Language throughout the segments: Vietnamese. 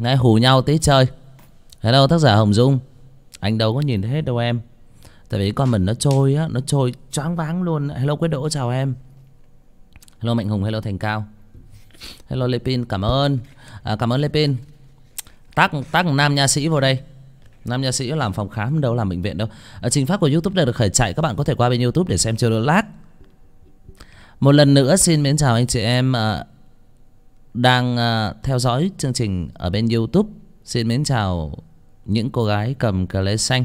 Ngay hù nhau tí chơi. Hello tác giả Hồng Dung. Anh đâu có nhìn thấy hết đâu em. Tại vì con mình nó trôi á, nó trôi choáng váng luôn. Hello Quế Đỗ chào em. Hello Mạnh Hùng, hello Thành Cao. Hello Lê Pin, cảm ơn. Cảm ơn Lê Pin. Tác nam nha sĩ vào đây. Nam nha sĩ làm phòng khám đâu làm bệnh viện đâu. Trình phát của YouTube đã được khởi chạy. Các bạn có thể qua bên YouTube để xem chưa đỡ lag. Một lần nữa xin mến chào anh chị em đang theo dõi chương trình ở bên YouTube. Xin mến chào những cô gái cầm cờ lê xanh.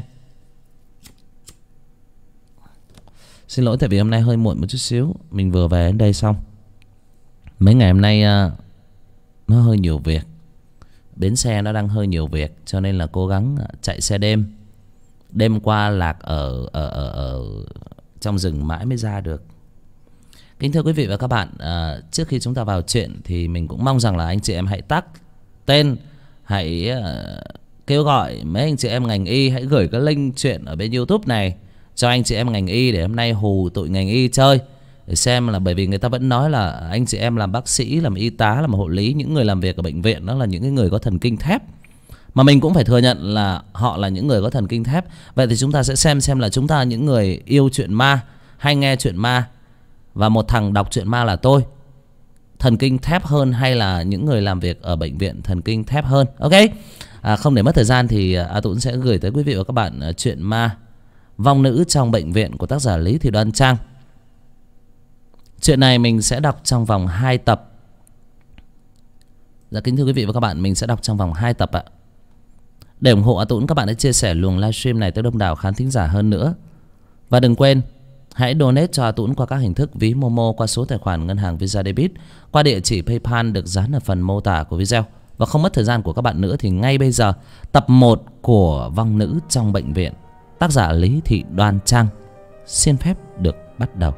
Xin lỗi tại vì hôm nay hơi muộn một chút xíu. Mình vừa về đến đây xong. Mấy ngày hôm nay nó hơi nhiều việc. Bến xe nó đang hơi nhiều việc, cho nên là cố gắng chạy xe đêm. Đêm qua lạc ở trong rừng mãi mới ra được. Kính thưa quý vị và các bạn, trước khi chúng ta vào chuyện thì mình cũng mong rằng là anh chị em hãy tag tên, hãy kêu gọi mấy anh chị em ngành y hãy gửi cái link chuyện ở bên YouTube này cho anh chị em ngành y để hôm nay hù tụi ngành y chơi. Để xem là, bởi vì người ta vẫn nói là anh chị em làm bác sĩ, làm y tá, làm hộ lý, những người làm việc ở bệnh viện đó là những cái người có thần kinh thép. Mà mình cũng phải thừa nhận là họ là những người có thần kinh thép. Vậy thì chúng ta sẽ xem là chúng ta những người yêu chuyện ma, hay nghe chuyện ma, và một thằng đọc chuyện ma là tôi, thần kinh thép hơn hay là những người làm việc ở bệnh viện thần kinh thép hơn. Ok, không để mất thời gian thì A Tũng sẽ gửi tới quý vị và các bạn chuyện ma Vong Nữ Trong Bệnh Viện của tác giả Lý Thị Đoan Trang. Chuyện này mình sẽ đọc trong vòng 2 tập. Dạ kính thưa quý vị và các bạn, mình sẽ đọc trong vòng 2 tập ạ. Để ủng hộ A Tũng, các bạn hãy chia sẻ luồng livestream này tới đông đảo khán thính giả hơn nữa. Và đừng quên hãy donate cho A Tũng qua các hình thức ví Momo, qua số tài khoản ngân hàng Visa Debit, qua địa chỉ PayPal được dán ở phần mô tả của video. Và không mất thời gian của các bạn nữa thì ngay bây giờ tập 1 của Vong Nữ Trong Bệnh Viện, tác giả Lý Thị Đoan Trang xin phép được bắt đầu.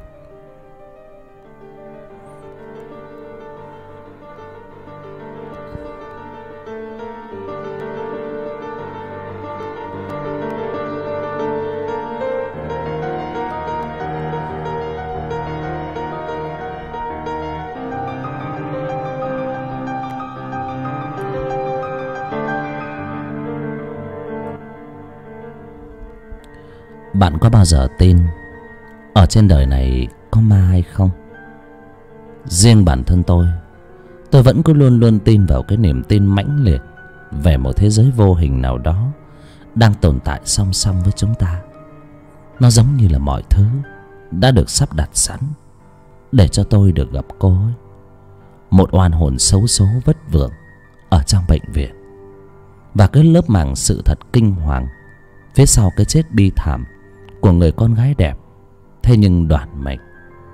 Bạn có bao giờ tin ở trên đời này có ma hay không? Riêng bản thân tôi vẫn cứ luôn luôn tin vào cái niềm tin mãnh liệt về một thế giới vô hình nào đó đang tồn tại song song với chúng ta. Nó giống như là mọi thứ đã được sắp đặt sẵn để cho tôi được gặp cô ấy, một oan hồn xấu số vất vưởng ở trong bệnh viện. Và cái lớp màng sự thật kinh hoàng phía sau cái chết bi thảm của người con gái đẹp thế nhưng đoản mệnh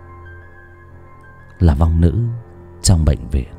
là vong nữ trong bệnh viện.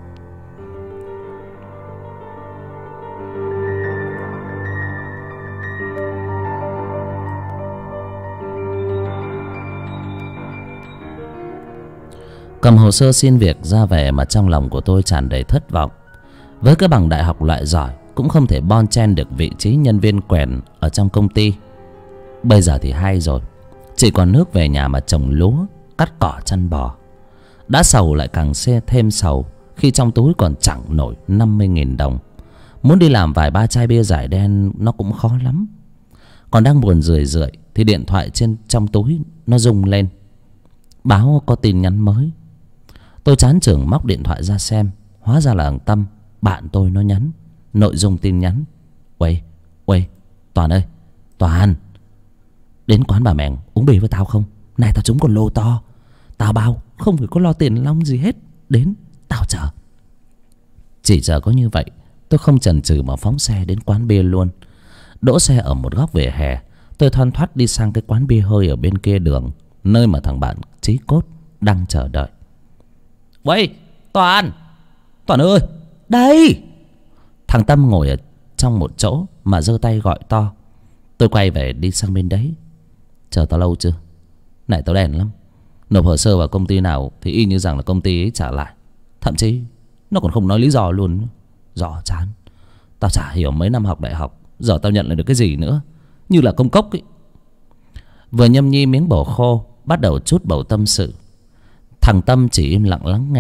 Cầm hồ sơ xin việc ra về mà trong lòng của tôi tràn đầy thất vọng. Với cái bằng đại học loại giỏi cũng không thể bon chen được vị trí nhân viên quèn ở trong công ty. Bây giờ thì hay rồi, chỉ còn nước về nhà mà trồng lúa, cắt cỏ chăn bò. Đã sầu lại càng thêm sầu khi trong túi còn chẳng nổi 50.000 đồng. Muốn đi làm vài ba chai bia giải đen nó cũng khó lắm. Còn đang buồn rười rượi thì điện thoại trong túi nó rung lên, báo có tin nhắn mới. Tôi chán chường móc điện thoại ra xem. Hóa ra là thằng Tâm, bạn tôi, nó nhắn. Nội dung tin nhắn: Uầy, Toàn ơi, Toàn, đến quán bà Mèng uống bia với tao không? Này tao trúng con lô to, tao bao không phải có lo tiền long gì hết. Đến, tao chờ. Chỉ chờ có như vậy, tôi không chần chừ mà phóng xe đến quán bia luôn. Đỗ xe ở một góc vỉa hè, tôi thoăn thoắt đi sang cái quán bia hơi ở bên kia đường, nơi mà thằng bạn Chí Cốt đang chờ đợi. Uầy, Toàn ơi, đây. Thằng Tâm ngồi ở trong một chỗ mà giơ tay gọi to. Tôi quay về đi sang bên đấy. Chờ tao lâu chưa? Này tao đèn lắm. Nộp hồ sơ vào công ty nào thì y như rằng là công ty ấy trả lại. Thậm chí nó còn không nói lý do luôn. Rõ chán. Tao chả hiểu mấy năm học đại học giờ tao nhận lại được cái gì nữa. Như là công cốc ấy. Vừa nhâm nhi miếng bổ khô, bắt đầu trút bầu tâm sự. Thằng Tâm chỉ im lặng lắng nghe.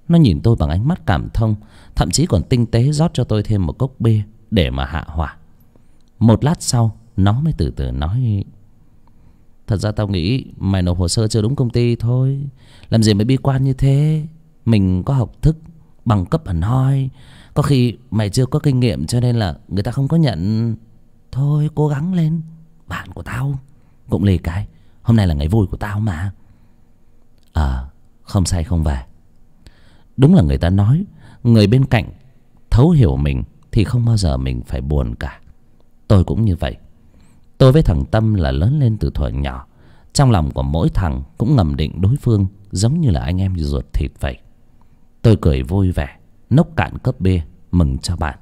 Nó nhìn tôi bằng ánh mắt cảm thông, thậm chí còn tinh tế rót cho tôi thêm một cốc bia để mà hạ hỏa. Một lát sau nó mới từ từ nói: thật ra tao nghĩ mày nộp hồ sơ chưa đúng công ty thôi. Làm gì mà bi quan như thế. Mình có học thức bằng cấp hẳn hoi. Có khi mày chưa có kinh nghiệm cho nên là người ta không có nhận. Thôi cố gắng lên. Bạn của tao cũng lì cái. Hôm nay là ngày vui của tao mà. Không say không về. Đúng là người ta nói người bên cạnh thấu hiểu mình thì không bao giờ mình phải buồn cả. Tôi cũng như vậy. Tôi với thằng Tâm là lớn lên từ thuở nhỏ. Trong lòng của mỗi thằng cũng ngầm định đối phương giống như là anh em ruột thịt vậy. Tôi cười vui vẻ, nốc cạn cốc bia mừng cho bạn.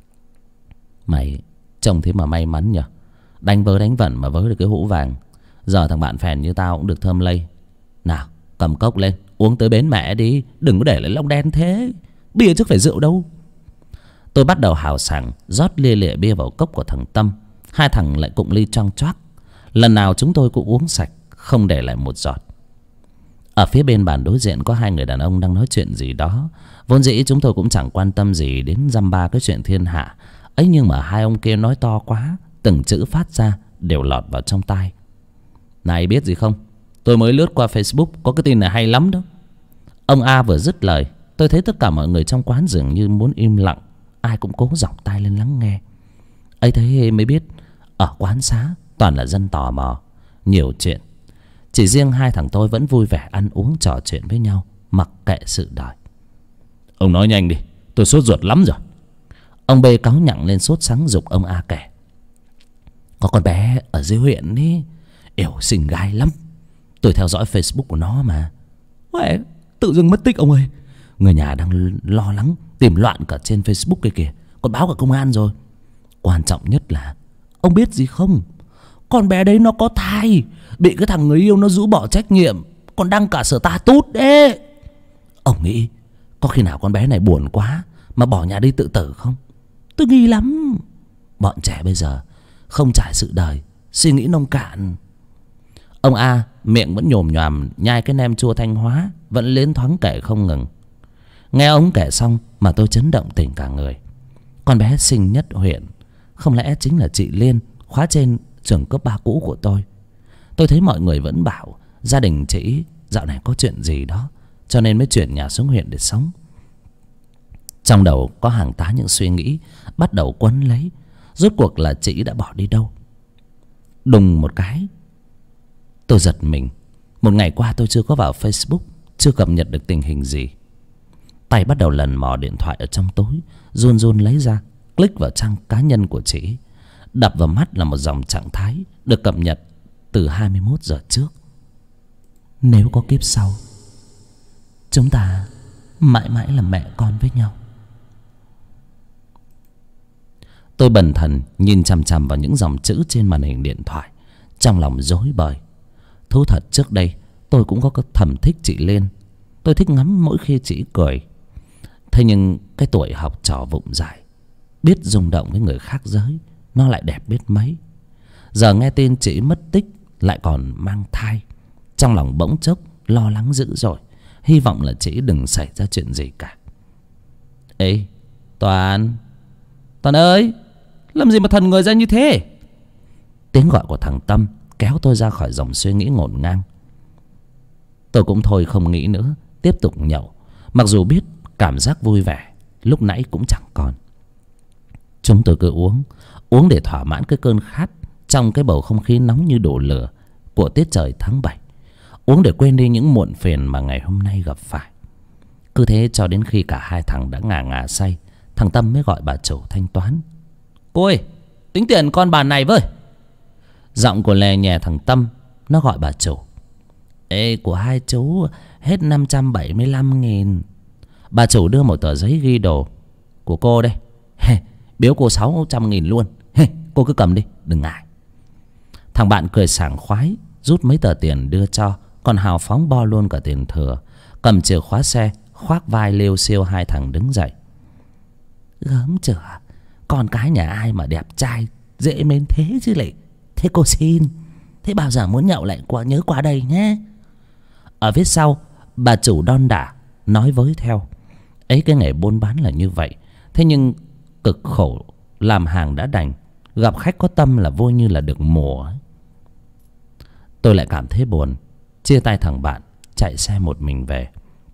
Mày trông thế mà may mắn nhở. Đánh vớ đánh vẩn mà vớ được cái hũ vàng. Giờ thằng bạn phèn như tao cũng được thơm lây. Nào cầm cốc lên, uống tới bến mẹ đi. Đừng có để lại lông đen thế. Bia chứ phải rượu đâu. Tôi bắt đầu hào sảng rót lia lịa bia vào cốc của thằng Tâm. Hai thằng lại cụng ly choang choác. Lần nào chúng tôi cũng uống sạch, không để lại một giọt. Ở phía bên bàn đối diện có hai người đàn ông đang nói chuyện gì đó. Vốn dĩ chúng tôi cũng chẳng quan tâm gì đến dăm ba cái chuyện thiên hạ ấy, nhưng mà hai ông kia nói to quá, từng chữ phát ra đều lọt vào trong tai. Này biết gì không, tôi mới lướt qua Facebook, có cái tin này hay lắm đó. Ông A vừa dứt lời, tôi thấy tất cả mọi người trong quán dường như muốn im lặng. Ai cũng cố giọng tai lên lắng nghe. ấy thế mới biết ở quán xá toàn là dân tò mò, nhiều chuyện. Chỉ riêng hai thằng tôi vẫn vui vẻ ăn uống trò chuyện với nhau, mặc kệ sự đời. Ông nói nhanh đi, tôi sốt ruột lắm rồi. Ông B cáu nhặng lên sốt sắng giục ông A kể. Có con bé ở dưới huyện ấy, ẻo xinh gái lắm. Tôi theo dõi Facebook của nó mà. Uầy, tự dưng mất tích ông ơi. Người nhà đang lo lắng tìm loạn cả trên Facebook kia kìa, còn báo cả công an rồi. Quan trọng nhất là ông biết gì không, con bé đấy nó có thai, bị cái thằng người yêu nó rũ bỏ trách nhiệm, còn đăng cả status đấy. Ông nghĩ có khi nào con bé này buồn quá mà bỏ nhà đi tự tử không? Tôi nghi lắm. Bọn trẻ bây giờ không trải sự đời, suy nghĩ nông cạn. Ông A miệng vẫn nhồm nhòm nhai cái nem chua Thanh Hóa, vẫn liến thoáng kể không ngừng. Nghe ông kể xong mà tôi chấn động tỉnh cả người. Con bé xinh nhất huyện không lẽ chính là chị Liên, khóa trên trường cấp 3 cũ của tôi. Tôi thấy mọi người vẫn bảo gia đình chị dạo này có chuyện gì đó, cho nên mới chuyển nhà xuống huyện để sống. Trong đầu có hàng tá những suy nghĩ bắt đầu quấn lấy. Rốt cuộc là chị đã bỏ đi đâu? Đùng một cái tôi giật mình. Một ngày qua tôi chưa có vào Facebook, chưa cập nhật được tình hình gì. Tay bắt đầu lần mò điện thoại ở trong túi, run run lấy ra, click vào trang cá nhân của chị. Đập vào mắt là một dòng trạng thái được cập nhật từ 21 giờ trước. Nếu có kiếp sau, chúng ta mãi mãi là mẹ con với nhau. Tôi bần thần nhìn chằm chằm vào những dòng chữ trên màn hình điện thoại, trong lòng rối bời. Thú thật trước đây tôi cũng có thầm thích chị Liên. Tôi thích ngắm mỗi khi chị cười. Thế nhưng cái tuổi học trò vụng dại, biết rung động với người khác giới, nó lại đẹp biết mấy. Giờ nghe tin chị mất tích lại còn mang thai, trong lòng bỗng chốc lo lắng dữ dội. Hy vọng là chị đừng xảy ra chuyện gì cả. Ê Toàn, Toàn ơi, làm gì mà thần người ra như thế? Tiếng gọi của thằng Tâm kéo tôi ra khỏi dòng suy nghĩ ngổn ngang. Tôi cũng thôi không nghĩ nữa, tiếp tục nhậu. Mặc dù biết cảm giác vui vẻ lúc nãy cũng chẳng còn. Chúng tôi cứ uống để thỏa mãn cái cơn khát trong cái bầu không khí nóng như đổ lửa của tiết trời tháng 7. Uống để quên đi những muộn phiền mà ngày hôm nay gặp phải. Cứ thế cho đến khi cả hai thằng đã ngà ngà say, thằng Tâm mới gọi bà chủ thanh toán. Cô ơi, tính tiền con bàn này với. Giọng của lè nhè thằng Tâm, nó gọi bà chủ. Ê, của hai chú hết 575.000. Bà chủ đưa một tờ giấy ghi đồ. Của cô đây, biếu cô 600.000 luôn. Cô cứ cầm đi, đừng ngại. Thằng bạn cười sảng khoái, rút mấy tờ tiền đưa cho, còn hào phóng bo luôn cả tiền thừa. Cầm chìa khóa xe, khoác vai liêu xiêu hai thằng đứng dậy. Gớm chửa, con cái nhà ai mà đẹp trai dễ mến thế chứ lại. Thế cô xin, thế bao giờ muốn nhậu lại nhớ qua đây nhé. Ở phía sau bà chủ đon đả nói với theo. Ấy, cái nghề buôn bán là như vậy. Thế nhưng cực khổ làm hàng đã đành, gặp khách có tâm là vui như là được mùa. Tôi lại cảm thấy buồn, chia tay thằng bạn, chạy xe một mình về.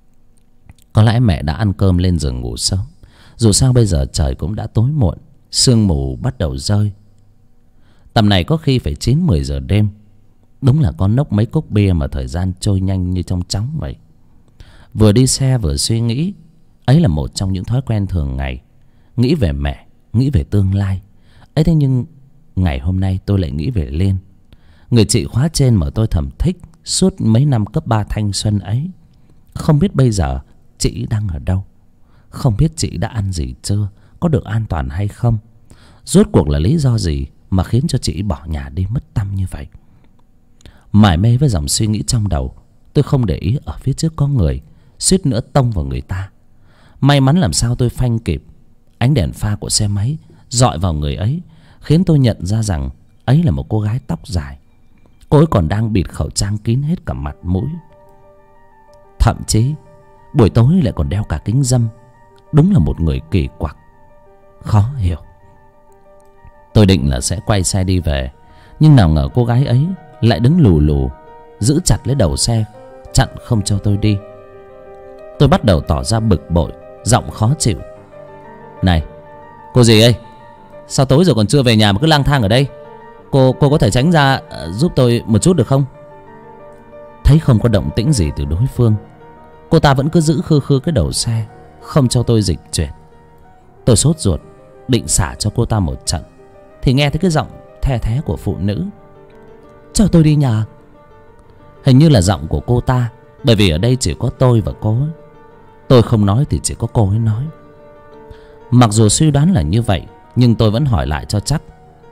Có lẽ mẹ đã ăn cơm lên giường ngủ sớm. Dù sao bây giờ trời cũng đã tối muộn, sương mù bắt đầu rơi. Tầm này có khi phải 9-10 giờ đêm. Đúng là con nốc mấy cốc bia mà thời gian trôi nhanh như trong chóng vậy. Vừa đi xe vừa suy nghĩ. Ấy là một trong những thói quen thường ngày. Nghĩ về mẹ, nghĩ về tương lai. Ấy thế nhưng ngày hôm nay tôi lại nghĩ về Liên, người chị khóa trên mà tôi thầm thích suốt mấy năm cấp 3 thanh xuân ấy. Không biết bây giờ chị đang ở đâu. Không biết chị đã ăn gì chưa, có được an toàn hay không. Rốt cuộc là lý do gì mà khiến cho chị bỏ nhà đi mất tăm như vậy. Mải mê với dòng suy nghĩ trong đầu, tôi không để ý ở phía trước có người, suýt nữa tông vào người ta. May mắn làm sao tôi phanh kịp. Ánh đèn pha của xe máy dọi vào người ấy, khiến tôi nhận ra rằng ấy là một cô gái tóc dài. Cô ấy còn đang bịt khẩu trang kín hết cả mặt mũi. Thậm chí buổi tối lại còn đeo cả kính râm. Đúng là một người kỳ quặc, khó hiểu. Tôi định là sẽ quay xe đi về, nhưng nào ngờ cô gái ấy lại đứng lù lù, giữ chặt lấy đầu xe, chặn không cho tôi đi. Tôi bắt đầu tỏ ra bực bội, giọng khó chịu. Này, cô gì ơi, sao tối rồi còn chưa về nhà mà cứ lang thang ở đây? Cô có thể tránh ra giúp tôi một chút được không? Thấy không có động tĩnh gì từ đối phương, cô ta vẫn cứ giữ khư khư cái đầu xe, không cho tôi dịch chuyển. Tôi sốt ruột định xả cho cô ta một trận, thì nghe thấy cái giọng the thé của phụ nữ. Cho tôi đi nhà. Hình như là giọng của cô ta, bởi vì ở đây chỉ có tôi và cô ấy. Tôi không nói thì chỉ có cô ấy nói. Mặc dù suy đoán là như vậy, nhưng tôi vẫn hỏi lại cho chắc.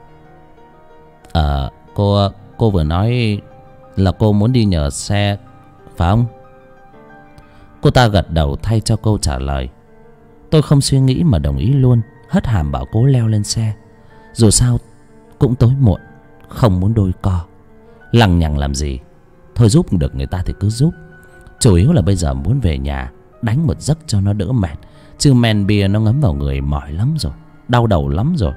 Cô vừa nói là cô muốn đi nhờ xe, phải không? Cô ta gật đầu thay cho câu trả lời. Tôi không suy nghĩ mà đồng ý luôn, hất hàm bảo cô leo lên xe. Dù sao cũng tối muộn, không muốn đôi co lằng nhằng làm gì. Thôi giúp được người ta thì cứ giúp. Chủ yếu là bây giờ muốn về nhà đánh một giấc cho nó đỡ mệt, chứ men bia nó ngấm vào người mỏi lắm rồi, đau đầu lắm rồi.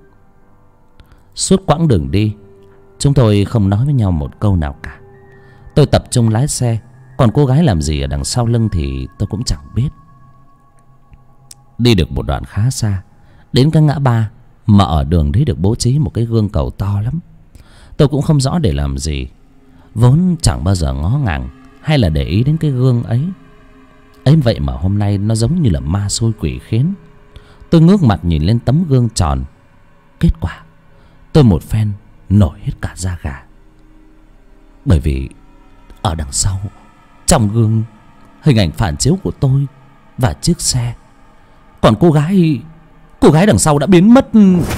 Suốt quãng đường đi, chúng tôi không nói với nhau một câu nào cả. Tôi tập trung lái xe, còn cô gái làm gì ở đằng sau lưng thì tôi cũng chẳng biết. Đi được một đoạn khá xa, đến cái ngã ba mà ở đường đấy được bố trí một cái gương cầu to lắm. Tôi cũng không rõ để làm gì, vốn chẳng bao giờ ngó ngàng hay là để ý đến cái gương ấy. Ấy vậy mà hôm nay nó giống như là ma xui quỷ khiến. Tôi ngước mặt nhìn lên tấm gương tròn. Kết quả tôi một phen nổi hết cả da gà. Bởi vì ở đằng sau, trong gương, hình ảnh phản chiếu của tôi và chiếc xe. Còn cô gái đằng sau đã biến mất.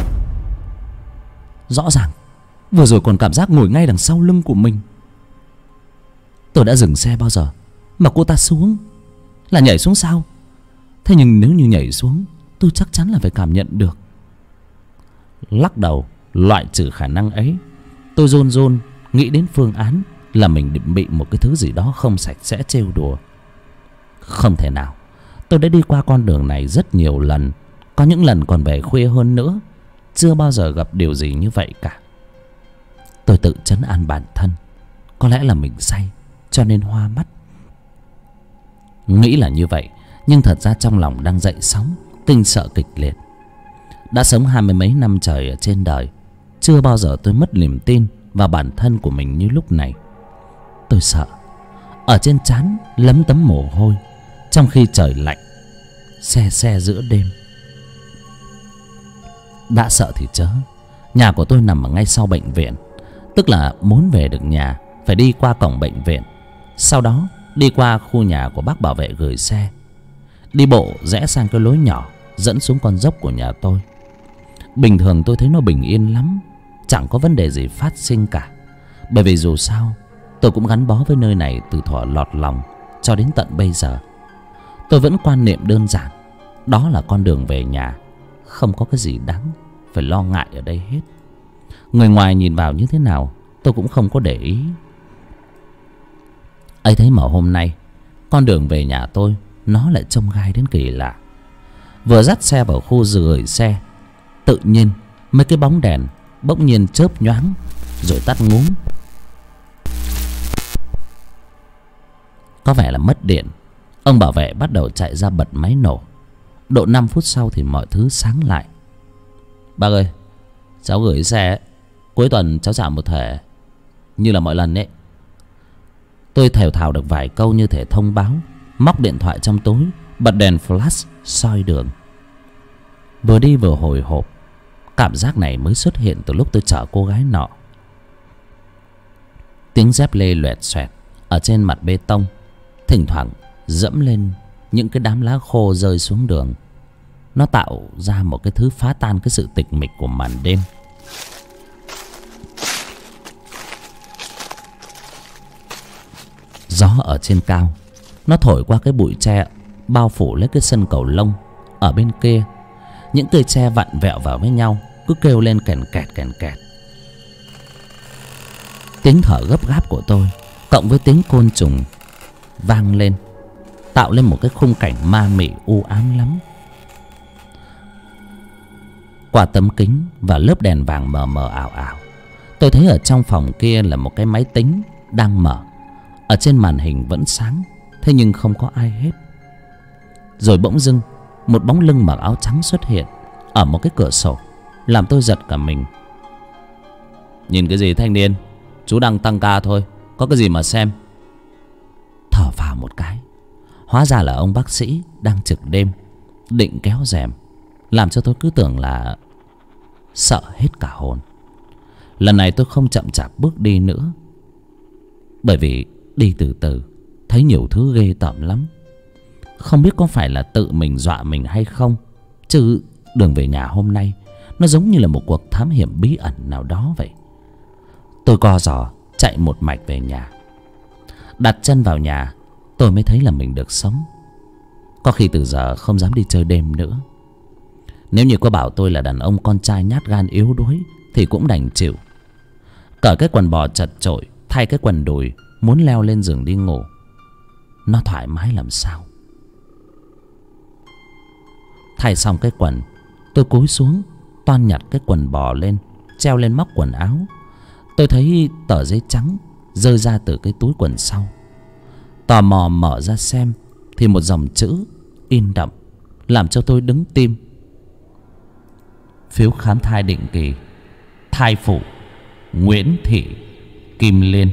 Rõ ràng vừa rồi còn cảm giác ngồi ngay đằng sau lưng của mình. Tôi đã dừng xe bao giờ mà cô ta xuống? Là nhảy xuống sao? Thế nhưng nếu như nhảy xuống, tôi chắc chắn là phải cảm nhận được. Lắc đầu loại trừ khả năng ấy, tôi run run nghĩ đến phương án là mình bị một cái thứ gì đó không sạch sẽ trêu đùa. Không thể nào. Tôi đã đi qua con đường này rất nhiều lần, có những lần còn về khuya hơn nữa. Chưa bao giờ gặp điều gì như vậy cả. Tôi tự trấn an bản thân, có lẽ là mình say cho nên hoa mắt. Nghĩ là như vậy, nhưng thật ra trong lòng đang dậy sóng kinh sợ kịch liệt. Đã sống 20 mấy năm trời ở trên đời, chưa bao giờ tôi mất niềm tin vào bản thân của mình như lúc này. Tôi sợ, ở trên trán lấm tấm mồ hôi, trong khi trời lạnh se se giữa đêm. Đã sợ thì chớ. Nhà của tôi nằm ở ngay sau bệnh viện, tức là muốn về được nhà phải đi qua cổng bệnh viện, sau đó đi qua khu nhà của bác bảo vệ gửi xe, đi bộ rẽ sang cái lối nhỏ dẫn xuống con dốc của nhà tôi. Bình thường tôi thấy nó bình yên lắm, chẳng có vấn đề gì phát sinh cả. Bởi vì dù sao tôi cũng gắn bó với nơi này từ thuở lọt lòng cho đến tận bây giờ. Tôi vẫn quan niệm đơn giản, đó là con đường về nhà, không có cái gì đáng phải lo ngại ở đây hết. Người ngoài nhìn vào như thế nào tôi cũng không có để ý. Ấy thế mà hôm nay con đường về nhà tôi nó lại trông gai đến kỳ lạ. Vừa dắt xe vào khu gửi xe, tự nhiên mấy cái bóng đèn bỗng nhiên chớp nhoáng rồi tắt ngúm. Có vẻ là mất điện. Ông bảo vệ bắt đầu chạy ra bật máy nổ. Độ 5 phút sau thì mọi thứ sáng lại. Bác ơi, cháu gửi xe, cuối tuần cháu trả một thẻ như là mọi lần ấy. Tôi thều thào được vài câu như thể thông báo, móc điện thoại trong túi, bật đèn flash soi đường. Vừa đi vừa hồi hộp. Cảm giác này mới xuất hiện từ lúc tôi chở cô gái nọ. Tiếng dép lê loẹt xoẹt ở trên mặt bê tông, thỉnh thoảng dẫm lên những cái đám lá khô rơi xuống đường. Nó tạo ra một cái thứ phá tan cái sự tịch mịch của màn đêm. Gió ở trên cao, nó thổi qua cái bụi tre bao phủ lấy cái sân cầu lông. Ở bên kia, những cây tre vặn vẹo vào với nhau, cứ kêu lên kèn kẹt kèn kẹt. Tiếng thở gấp gáp của tôi cộng với tiếng côn trùng vang lên, tạo lên một cái khung cảnh ma mị u ám lắm. Qua tấm kính và lớp đèn vàng mờ mờ ảo ảo, tôi thấy ở trong phòng kia là một cái máy tính đang mở. Ở trên màn hình vẫn sáng, thế nhưng không có ai hết. Rồi bỗng dưng một bóng lưng mặc áo trắng xuất hiện ở một cái cửa sổ, làm tôi giật cả mình. Nhìn cái gì thanh niên? Chú đang tăng ca thôi, có cái gì mà xem. Thở vào một cái, hóa ra là ông bác sĩ đang trực đêm, định kéo rèm, làm cho tôi cứ tưởng là sợ hết cả hồn. Lần này tôi không chậm chạp bước đi nữa, bởi vì đi từ từ thấy nhiều thứ ghê tởm lắm. Không biết có phải là tự mình dọa mình hay không, chứ đường về nhà hôm nay nó giống như là một cuộc thám hiểm bí ẩn nào đó vậy. Tôi co giò chạy một mạch về nhà. Đặt chân vào nhà, tôi mới thấy là mình được sống. Có khi từ giờ không dám đi chơi đêm nữa. Nếu như có bảo tôi là đàn ông con trai nhát gan yếu đuối thì cũng đành chịu. Cởi cái quần bò chật chội, thay cái quần đùi, muốn leo lên giường đi ngủ. Nó thoải mái làm sao. Thay xong cái quần, tôi cúi xuống toan nhặt cái quần bò lên, treo lên móc quần áo. Tôi thấy tờ giấy trắng rơi ra từ cái túi quần sau. Tò mò mở ra xem thì một dòng chữ in đậm làm cho tôi đứng tim. Phiếu khám thai định kỳ, thai phụ Nguyễn Thị Kim Liên.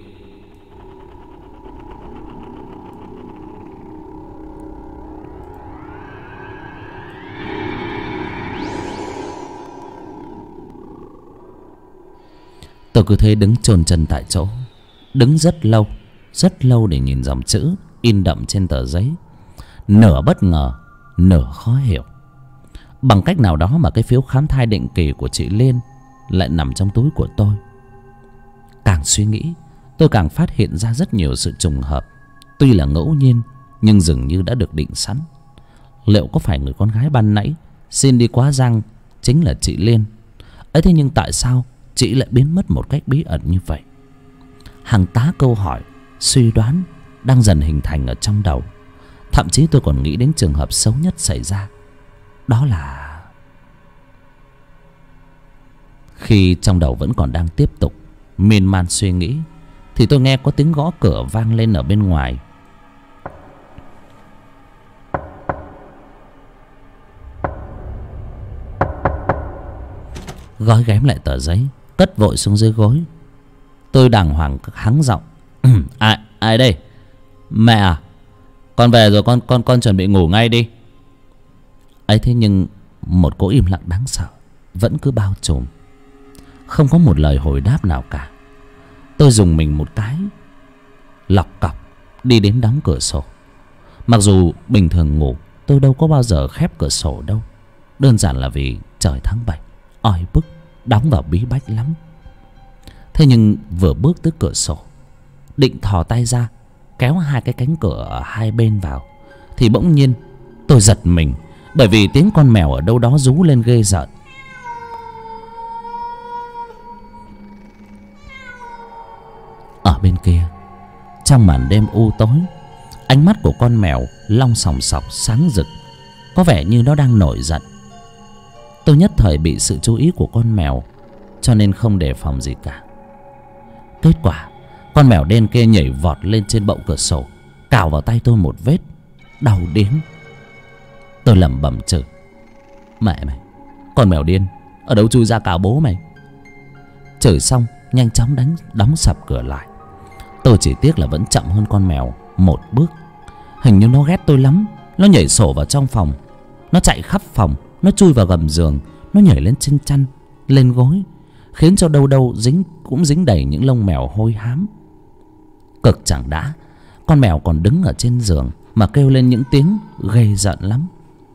Tôi cứ thế đứng chôn chân tại chỗ, đứng rất lâu để nhìn dòng chữ in đậm trên tờ giấy. Nửa bất ngờ, nửa khó hiểu. Bằng cách nào đó mà cái phiếu khám thai định kỳ của chị Liên lại nằm trong túi của tôi. Càng suy nghĩ, tôi càng phát hiện ra rất nhiều sự trùng hợp. Tuy là ngẫu nhiên, nhưng dường như đã được định sẵn. Liệu có phải người con gái ban nãy xin đi quá giang chính là chị Liên ấy? Thế nhưng tại sao chị lại biến mất một cách bí ẩn như vậy? Hàng tá câu hỏi, suy đoán đang dần hình thành ở trong đầu. Thậm chí tôi còn nghĩ đến trường hợp xấu nhất xảy ra. Đó là khi trong đầu vẫn còn đang tiếp tục miên man suy nghĩ, thì tôi nghe có tiếng gõ cửa vang lên ở bên ngoài. Gói ghém lại tờ giấy, cất vội xuống dưới gối. Tôi đàng hoàng hắng giọng. Ai đây? Mẹ à? Con về rồi, con chuẩn bị ngủ ngay đi. Ấy thế nhưng một cỗ im lặng đáng sợ vẫn cứ bao trùm, không có một lời hồi đáp nào cả. Tôi dùng mình một cái, lọc cọc đi đến đóng cửa sổ. Mặc dù bình thường ngủ tôi đâu có bao giờ khép cửa sổ đâu, đơn giản là vì trời tháng 7 oi bức, đóng vào bí bách lắm. Thế nhưng vừa bước tới cửa sổ, định thò tay ra kéo hai cái cánh cửa ở hai bên vào, thì bỗng nhiên tôi giật mình, bởi vì tiếng con mèo ở đâu đó rú lên ghê rợn. Ở bên kia, trong màn đêm u tối, Ánh mắt của con mèo long sòng sọc sáng rực, có vẻ như nó đang nổi giận. Tôi nhất thời bị sự chú ý của con mèo, cho nên không đề phòng gì cả. Kết quả con mèo đen kia nhảy vọt lên trên bậu cửa sổ, cào vào tay tôi một vết, đau điếng. Tôi lẩm bẩm chửi: mẹ mày, con mèo điên, ở đâu chui ra cào bố mày. Chửi xong nhanh chóng đóng sập cửa lại. Tôi chỉ tiếc là vẫn chậm hơn con mèo một bước. Hình như nó ghét tôi lắm. Nó nhảy sổ vào trong phòng, nó chạy khắp phòng, nó chui vào gầm giường, nó nhảy lên trên chăn, lên gối, khiến cho đâu đâu cũng dính đầy những lông mèo hôi hám. Cực chẳng đã, con mèo còn đứng ở trên giường mà kêu lên những tiếng ghê giận lắm.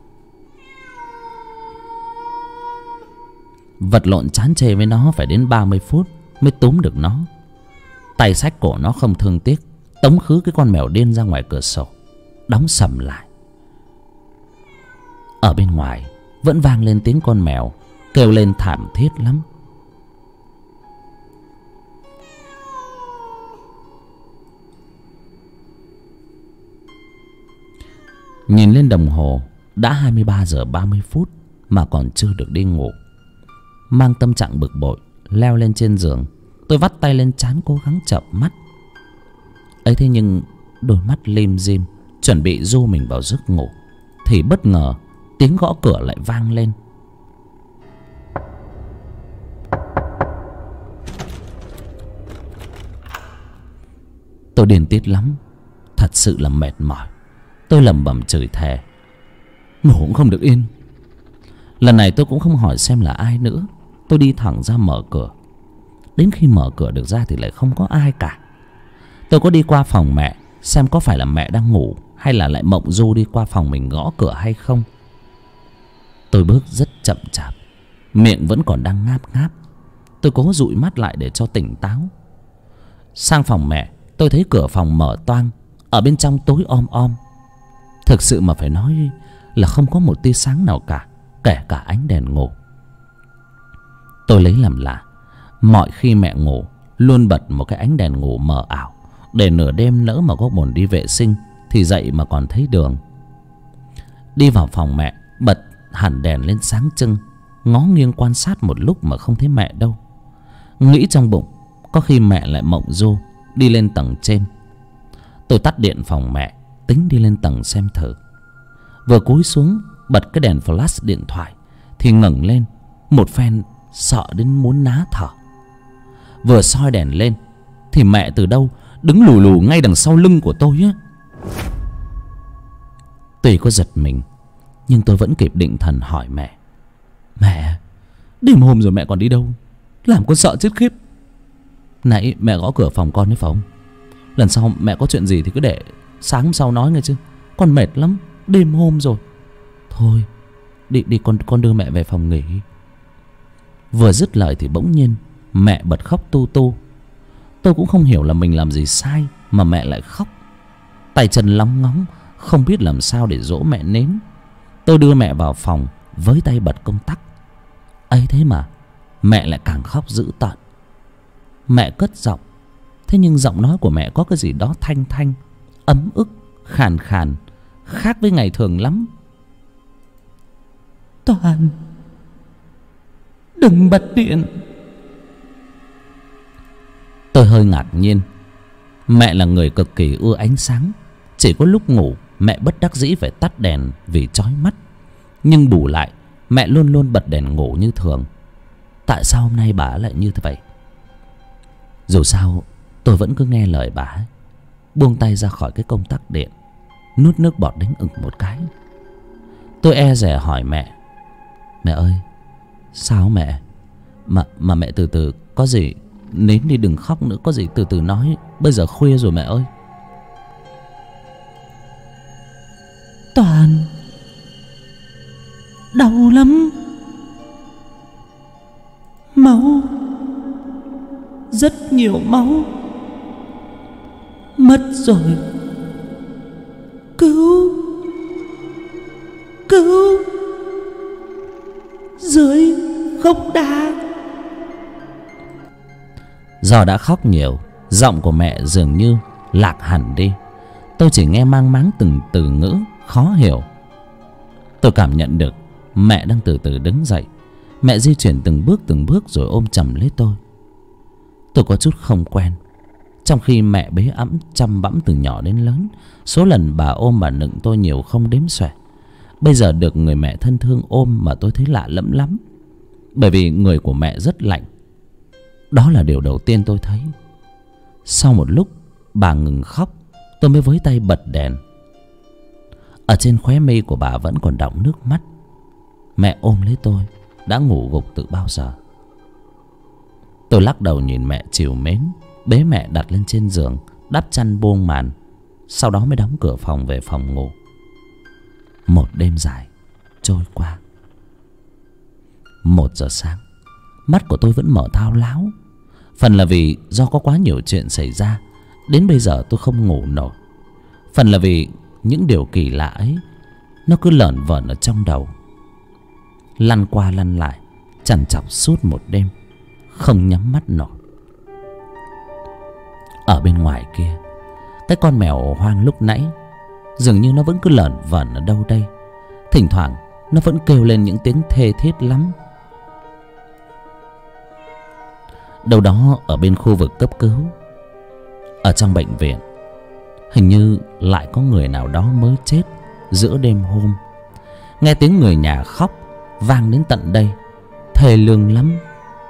Vật lộn chán chê với nó phải đến 30 phút mới túm được nó. Tay xách cổ nó không thương tiếc, tống khứ cái con mèo điên ra ngoài cửa sổ, đóng sầm lại. Ở bên ngoài vẫn vang lên tiếng con mèo kêu lên thảm thiết lắm. Nhìn lên đồng hồ đã 23 giờ 30 phút mà còn chưa được đi ngủ. Mang tâm trạng bực bội leo lên trên giường, tôi vắt tay lên trán cố gắng chợp mắt. ấy thế nhưng đôi mắt lim dim chuẩn bị du mình vào giấc ngủ thì bất ngờ tiếng gõ cửa lại vang lên. Tôi điên tiết lắm, thật sự là mệt mỏi. Tôi lẩm bẩm chửi thề, ngủ cũng không được yên. Lần này tôi cũng không hỏi xem là ai nữa, tôi đi thẳng ra mở cửa. Đến khi mở cửa được ra thì lại không có ai cả. Tôi có đi qua phòng mẹ xem có phải là mẹ đang ngủ hay là lại mộng du đi qua phòng mình gõ cửa hay không. Tôi bước rất chậm chạp, miệng vẫn còn đang ngáp ngáp. Tôi cố dụi mắt lại để cho tỉnh táo. Sang phòng mẹ, tôi thấy cửa phòng mở toang, ở bên trong tối om om. Thực sự mà phải nói là không có một tia sáng nào cả, kể cả ánh đèn ngủ. Tôi lấy làm lạ, mọi khi mẹ ngủ luôn bật một cái ánh đèn ngủ mờ ảo, để nửa đêm lỡ mà có buồn đi vệ sinh thì dậy mà còn thấy đường. Đi vào phòng mẹ, bật hẳn đèn lên sáng trưng, ngó nghiêng quan sát một lúc mà không thấy mẹ đâu. Nghĩ trong bụng có khi mẹ lại mộng du đi lên tầng trên. Tôi tắt điện phòng mẹ, tính đi lên tầng xem thử. Vừa cúi xuống bật cái đèn flash điện thoại thì ngẩng lên một phen sợ đến muốn ná thở. Vừa soi đèn lên thì mẹ từ đâu đứng lù lù ngay đằng sau lưng của tôi á. Tuy có giật mình nhưng tôi vẫn kịp định thần hỏi mẹ: Mẹ, đêm hôm rồi mẹ còn đi đâu? Làm con sợ chết khiếp. Nãy mẹ gõ cửa phòng con đấy phải không? Lần sau mẹ có chuyện gì thì cứ để sáng hôm sau nói nghe chứ. Con mệt lắm, đêm hôm rồi. Thôi đi con đưa mẹ về phòng nghỉ. Vừa dứt lời thì bỗng nhiên mẹ bật khóc tu tu. Tôi cũng không hiểu là mình làm gì sai mà mẹ lại khóc. Tay chân lóng ngóng, không biết làm sao để dỗ mẹ nín. Tôi đưa mẹ vào phòng với tay bật công tắc. ấy thế mà mẹ lại càng khóc dữ tợn. Mẹ cất giọng, thế nhưng giọng nói của mẹ có cái gì đó thanh thanh, ấm ức, khàn khàn, khác với ngày thường lắm. Toàn, đừng bật điện. Tôi hơi ngạc nhiên. Mẹ là người cực kỳ ưa ánh sáng, chỉ có lúc ngủ mẹ bất đắc dĩ phải tắt đèn vì chói mắt. Nhưng bù lại mẹ luôn luôn bật đèn ngủ như thường. Tại sao hôm nay bà lại như thế vậy? Dù sao tôi vẫn cứ nghe lời bà ấy, buông tay ra khỏi cái công tắc điện, nuốt nước bọt đánh ực một cái. Tôi e dè hỏi mẹ: Mẹ ơi, sao mẹ? Mà mẹ từ từ, có gì nín đi, đừng khóc nữa, có gì từ từ nói, bây giờ khuya rồi mẹ ơi. Toàn, đau lắm, máu, rất nhiều máu, mất rồi, cứu, cứu, dưới gốc đa. Do đã khóc nhiều, giọng của mẹ dường như lạc hẳn đi. Tôi chỉ nghe mang máng từng từ ngữ khó hiểu. Tôi cảm nhận được mẹ đang từ từ đứng dậy. Mẹ di chuyển từng bước rồi ôm chầm lấy tôi. Tôi có chút không quen. Trong khi mẹ bế ẵm chăm bẵm từ nhỏ đến lớn, số lần bà ôm bà nựng tôi nhiều không đếm xuể. Bây giờ được người mẹ thân thương ôm mà tôi thấy lạ lẫm lắm. Bởi vì người của mẹ rất lạnh. Đó là điều đầu tiên tôi thấy. Sau một lúc bà ngừng khóc, tôi mới với tay bật đèn. Ở trên khóe mi của bà vẫn còn đọng nước mắt. Mẹ ôm lấy tôi, đã ngủ gục từ bao giờ. Tôi lắc đầu nhìn mẹ trìu mến, bế mẹ đặt lên trên giường, đắp chăn buông màn. Sau đó mới đóng cửa phòng về phòng ngủ. Một đêm dài trôi qua. 1 giờ sáng, mắt của tôi vẫn mở thao láo. Phần là vì do có quá nhiều chuyện xảy ra, đến bây giờ tôi không ngủ nổi. Phần là vì những điều kỳ lạ ấy nó cứ lởn vởn ở trong đầu, lăn qua lăn lại, trằn trọc suốt một đêm, không nhắm mắt nổi. Ở bên ngoài kia, cái con mèo hoang lúc nãy dường như nó vẫn cứ lởn vởn ở đâu đây. Thỉnh thoảng nó vẫn kêu lên những tiếng thê thiết lắm. Đâu đó ở bên khu vực cấp cứu, ở trong bệnh viện, hình như lại có người nào đó mới chết giữa đêm hôm. Nghe tiếng người nhà khóc vang đến tận đây, thê lương lắm.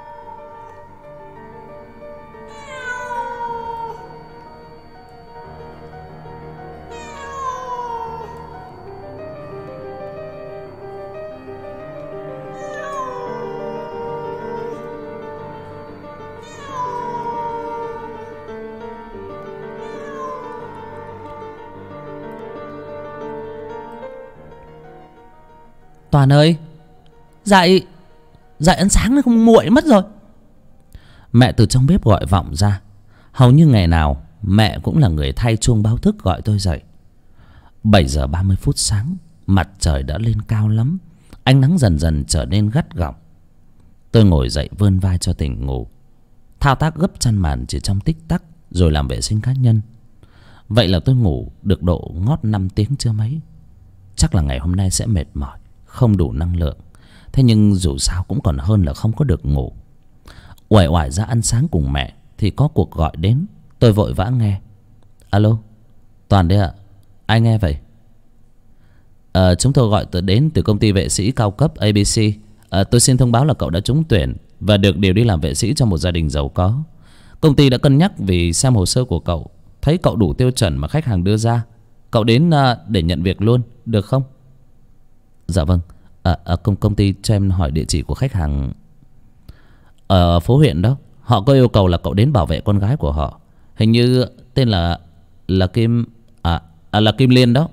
Toàn ơi, dậy, dậy ăn sáng nó không nguội mất rồi. Mẹ từ trong bếp gọi vọng ra. Hầu như ngày nào mẹ cũng là người thay chuông báo thức gọi tôi dậy. 7 giờ 30 phút sáng, mặt trời đã lên cao lắm. Ánh nắng dần dần trở nên gắt gỏng. Tôi ngồi dậy vươn vai cho tỉnh ngủ, thao tác gấp chăn màn chỉ trong tích tắc, rồi làm vệ sinh cá nhân. Vậy là tôi ngủ được độ ngót 5 tiếng chưa mấy. Chắc là ngày hôm nay sẽ mệt mỏi, không đủ năng lượng. Thế nhưng dù sao cũng còn hơn là không có được ngủ. Uể oải ra ăn sáng cùng mẹ thì có cuộc gọi đến. Tôi vội vã nghe. Alo, Toàn đấy ạ. Ai nghe vậy? Chúng tôi gọi đến từ công ty vệ sĩ cao cấp ABC. Tôi xin thông báo là cậu đã trúng tuyển và được điều đi làm vệ sĩ cho một gia đình giàu có. Công ty đã cân nhắc vì xem hồ sơ của cậu, thấy cậu đủ tiêu chuẩn mà khách hàng đưa ra. Cậu đến để nhận việc luôn, được không? Dạ vâng. Công ty cho em hỏi địa chỉ của khách hàng. Ở phố huyện đó. Họ có yêu cầu là cậu đến bảo vệ con gái của họ. Hình như tên là Kim là Kim Liên đó.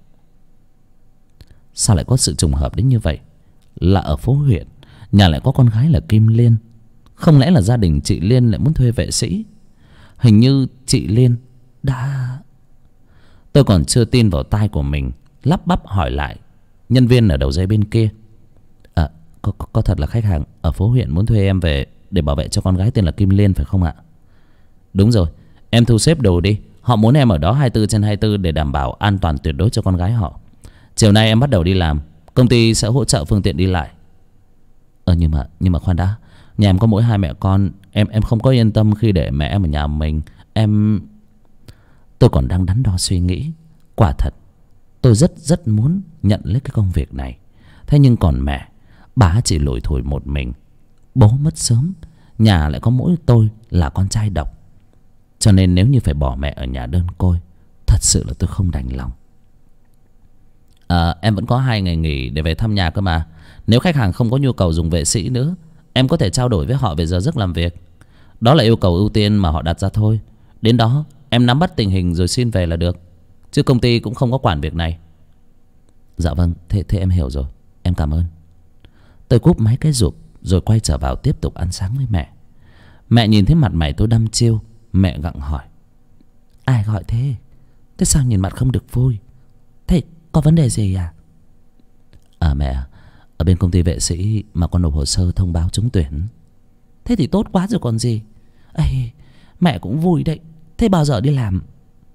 Sao lại có sự trùng hợp đến như vậy? Là ở phố huyện, nhà lại có con gái là Kim Liên. Không lẽ là gia đình chị Liên lại muốn thuê vệ sĩ? Hình như chị Liên đã... Tôi còn chưa tin vào tai của mình, lắp bắp hỏi lại nhân viên ở đầu dây bên kia. Có thật là khách hàng ở phố huyện muốn thuê em về để bảo vệ cho con gái tên là Kim Liên phải không ạ? Đúng rồi, em thu xếp đồ đi. Họ muốn em ở đó 24/24 để đảm bảo an toàn tuyệt đối cho con gái họ. Chiều nay em bắt đầu đi làm, công ty sẽ hỗ trợ phương tiện đi lại. Nhưng mà khoan đã, nhà em có mỗi 2 mẹ con, em không có yên tâm khi để mẹ em ở nhà mình. Tôi còn đang đắn đo suy nghĩ. Quả thật tôi rất muốn nhận lấy cái công việc này. Thế nhưng còn mẹ, bà chỉ lủi thủi một mình. Bố mất sớm, nhà lại có mỗi tôi là con trai độc. Cho nên nếu như phải bỏ mẹ ở nhà đơn côi, thật sự là tôi không đành lòng. Em vẫn có 2 ngày nghỉ để về thăm nhà cơ mà. Nếu khách hàng không có nhu cầu dùng vệ sĩ nữa, em có thể trao đổi với họ về giờ giấc làm việc. Đó là yêu cầu ưu tiên mà họ đặt ra thôi. Đến đó em nắm bắt tình hình rồi xin về là được, chứ công ty cũng không có quản việc này. Dạ vâng, thế em hiểu rồi, em cảm ơn. Tôi cúp máy cái rụp rồi quay trở vào tiếp tục ăn sáng với mẹ. Mẹ nhìn thấy mặt mày tôi đăm chiêu, mẹ gặng hỏi. Ai gọi thế? Thế sao nhìn mặt không được vui? Thế có vấn đề gì à? Mẹ, ở bên công ty vệ sĩ mà con nộp hồ sơ thông báo trúng tuyển. Thế thì tốt quá rồi còn gì. Mẹ cũng vui đấy. Thế bao giờ đi làm?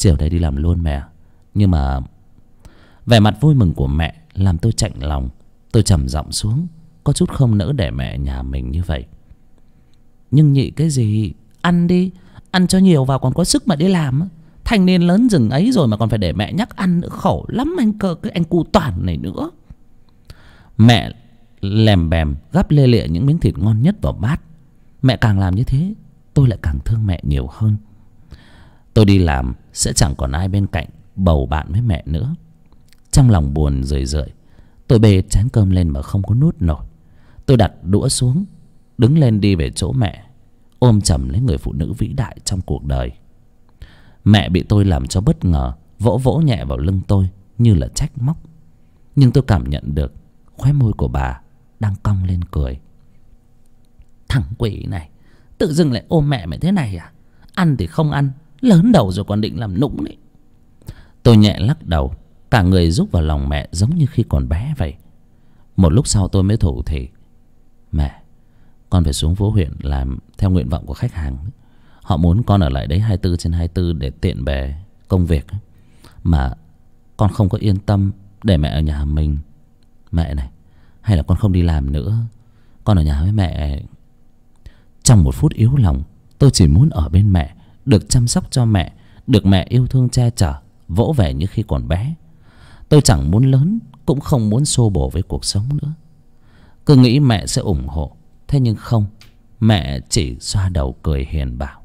Chiều nay đi làm luôn mẹ. Nhưng mà vẻ mặt vui mừng của mẹ làm tôi chạnh lòng. Tôi trầm giọng xuống, có chút không nỡ để mẹ nhà mình như vậy. Nhưng nhị cái gì? Ăn đi, ăn cho nhiều vào còn có sức mà đi làm. Thanh niên lớn rừng ấy rồi mà còn phải để mẹ nhắc ăn nữa, khổ lắm anh cơ, cái anh cu toàn này nữa. Mẹ lèm bèm gắp lê lịa những miếng thịt ngon nhất vào bát. Mẹ càng làm như thế, tôi lại càng thương mẹ nhiều hơn. Tôi đi làm sẽ chẳng còn ai bên cạnh bầu bạn với mẹ nữa. Trong lòng buồn rười rượi, tôi bê chén cơm lên mà không có nuốt nổi. Tôi đặt đũa xuống, đứng lên đi về chỗ mẹ, ôm chầm lấy người phụ nữ vĩ đại trong cuộc đời. Mẹ bị tôi làm cho bất ngờ, vỗ vỗ nhẹ vào lưng tôi như là trách móc. Nhưng tôi cảm nhận được khóe môi của bà đang cong lên cười. Thằng quỷ này tự dưng lại ôm mẹ mày thế này à? Ăn thì không ăn, lớn đầu rồi còn định làm nũng đấy. Tôi nhẹ lắc đầu, cả người rúc vào lòng mẹ giống như khi còn bé vậy. Một lúc sau tôi mới thủ thỉ: Mẹ, con phải xuống phố huyện làm theo nguyện vọng của khách hàng. Họ muốn con ở lại đấy 24/24 để tiện bề công việc. Mà con không có yên tâm để mẹ ở nhà mình. Mẹ này, hay là con không đi làm nữa, con ở nhà với mẹ. Trong một phút yếu lòng, tôi chỉ muốn ở bên mẹ, được chăm sóc cho mẹ, được mẹ yêu thương che chở, vỗ về như khi còn bé. Tôi chẳng muốn lớn, cũng không muốn xô bồ với cuộc sống nữa. Cứ nghĩ mẹ sẽ ủng hộ, thế nhưng không. Mẹ chỉ xoa đầu cười hiền bảo: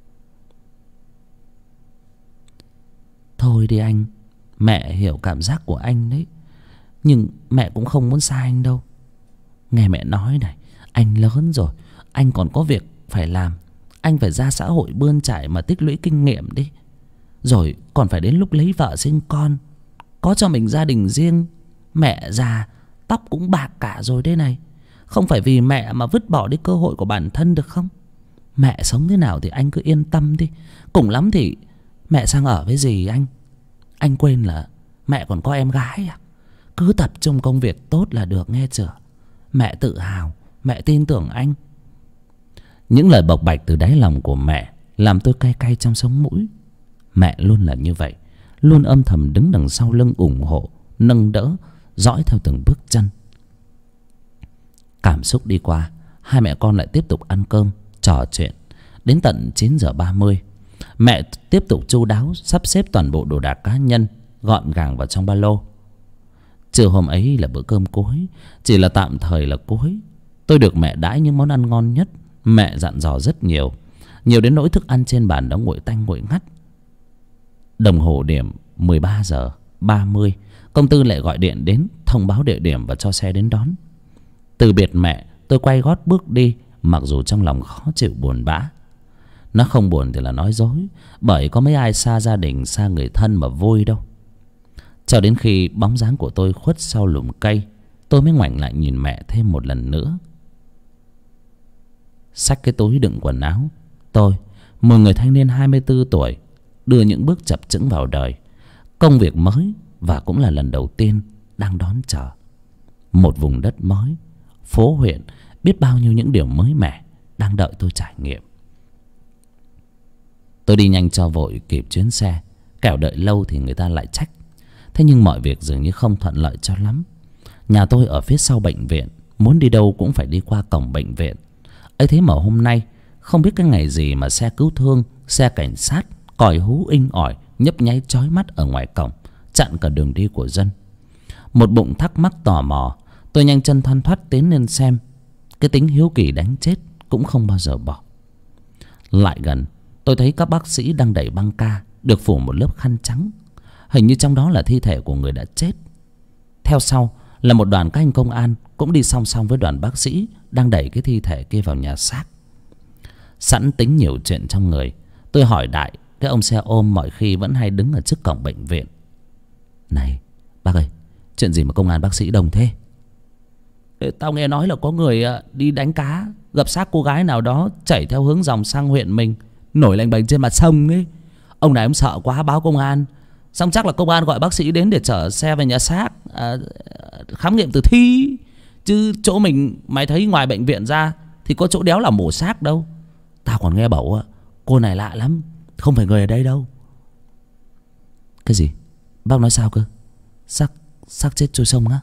Thôi đi anh, mẹ hiểu cảm giác của anh đấy, nhưng mẹ cũng không muốn xa anh đâu. Nghe mẹ nói này, anh lớn rồi, anh còn có việc phải làm. Anh phải ra xã hội bươn chải mà tích lũy kinh nghiệm đi. Rồi còn phải đến lúc lấy vợ sinh con, có cho mình gia đình riêng. Mẹ già, tóc cũng bạc cả rồi đây này. Không phải vì mẹ mà vứt bỏ đi cơ hội của bản thân được không? Mẹ sống thế nào thì anh cứ yên tâm đi. Cùng lắm thì mẹ sang ở với dì anh. Anh quên là mẹ còn có em gái à? Cứ tập trung công việc tốt là được nghe chưa? Mẹ tự hào, mẹ tin tưởng anh. Những lời bộc bạch từ đáy lòng của mẹ làm tôi cay cay trong sống mũi. Mẹ luôn là như vậy, luôn âm thầm đứng đằng sau lưng ủng hộ, nâng đỡ, dõi theo từng bước chân. Cảm xúc đi qua, hai mẹ con lại tiếp tục ăn cơm, trò chuyện. Đến tận 9:30, mẹ tiếp tục chu đáo sắp xếp toàn bộ đồ đạc cá nhân gọn gàng vào trong ba lô. Trưa hôm ấy là bữa cơm cuối, chỉ là tạm thời là cuối. Tôi được mẹ đãi những món ăn ngon nhất. Mẹ dặn dò rất nhiều, nhiều đến nỗi thức ăn trên bàn đã nguội tanh nguội ngắt. Đồng hồ điểm 13:30, công tư lại gọi điện đến thông báo địa điểm và cho xe đến đón. Từ biệt mẹ, tôi quay gót bước đi, mặc dù trong lòng khó chịu buồn bã. Nó không buồn thì là nói dối, bởi có mấy ai xa gia đình, xa người thân mà vui đâu. Cho đến khi bóng dáng của tôi khuất sau lùm cây, tôi mới ngoảnh lại nhìn mẹ thêm một lần nữa. Xách cái túi đựng quần áo, tôi, một người thanh niên 24 tuổi, đưa những bước chập chững vào đời. Công việc mới và cũng là lần đầu tiên đang đón chờ. Một vùng đất mới, phố huyện, biết bao nhiêu những điều mới mẻ đang đợi tôi trải nghiệm. Tôi đi nhanh cho vội kịp chuyến xe, kẻo đợi lâu thì người ta lại trách. Thế nhưng mọi việc dường như không thuận lợi cho lắm. Nhà tôi ở phía sau bệnh viện, muốn đi đâu cũng phải đi qua cổng bệnh viện. ấy thế mà hôm nay không biết cái ngày gì mà xe cứu thương, xe cảnh sát còi hú inh ỏi, nhấp nháy chói mắt ở ngoài cổng, chặn cả đường đi của dân. Một bụng thắc mắc tò mò, tôi nhanh chân thoăn thoắt tiến lên xem. Cái tính hiếu kỳ đánh chết cũng không bao giờ bỏ. Lại gần, tôi thấy các bác sĩ đang đẩy băng ca, được phủ một lớp khăn trắng. Hình như trong đó là thi thể của người đã chết. Theo sau là một đoàn các anh công an cũng đi song song với đoàn bác sĩ đang đẩy cái thi thể kia vào nhà xác. Sẵn tính nhiều chuyện trong người, tôi hỏi đại cái ông xe ôm mọi khi vẫn hay đứng ở trước cổng bệnh viện: "Này bác ơi, chuyện gì mà công an bác sĩ đông thế?" "Tao nghe nói là có người đi đánh cá, gặp xác cô gái nào đó chảy theo hướng dòng sang huyện mình, nổi lềnh bềnh trên mặt sông ấy. Ông này ông sợ quá báo công an. Xong chắc là công an gọi bác sĩ đến để chở xe về nhà xác khám nghiệm tử thi. Chứ chỗ mình mày thấy ngoài bệnh viện ra thì có chỗ đéo là mổ xác đâu. Tao còn nghe bảo cô này lạ lắm, không phải người ở đây đâu." Cái gì? Bác nói sao cơ? Xác chết trôi sông á?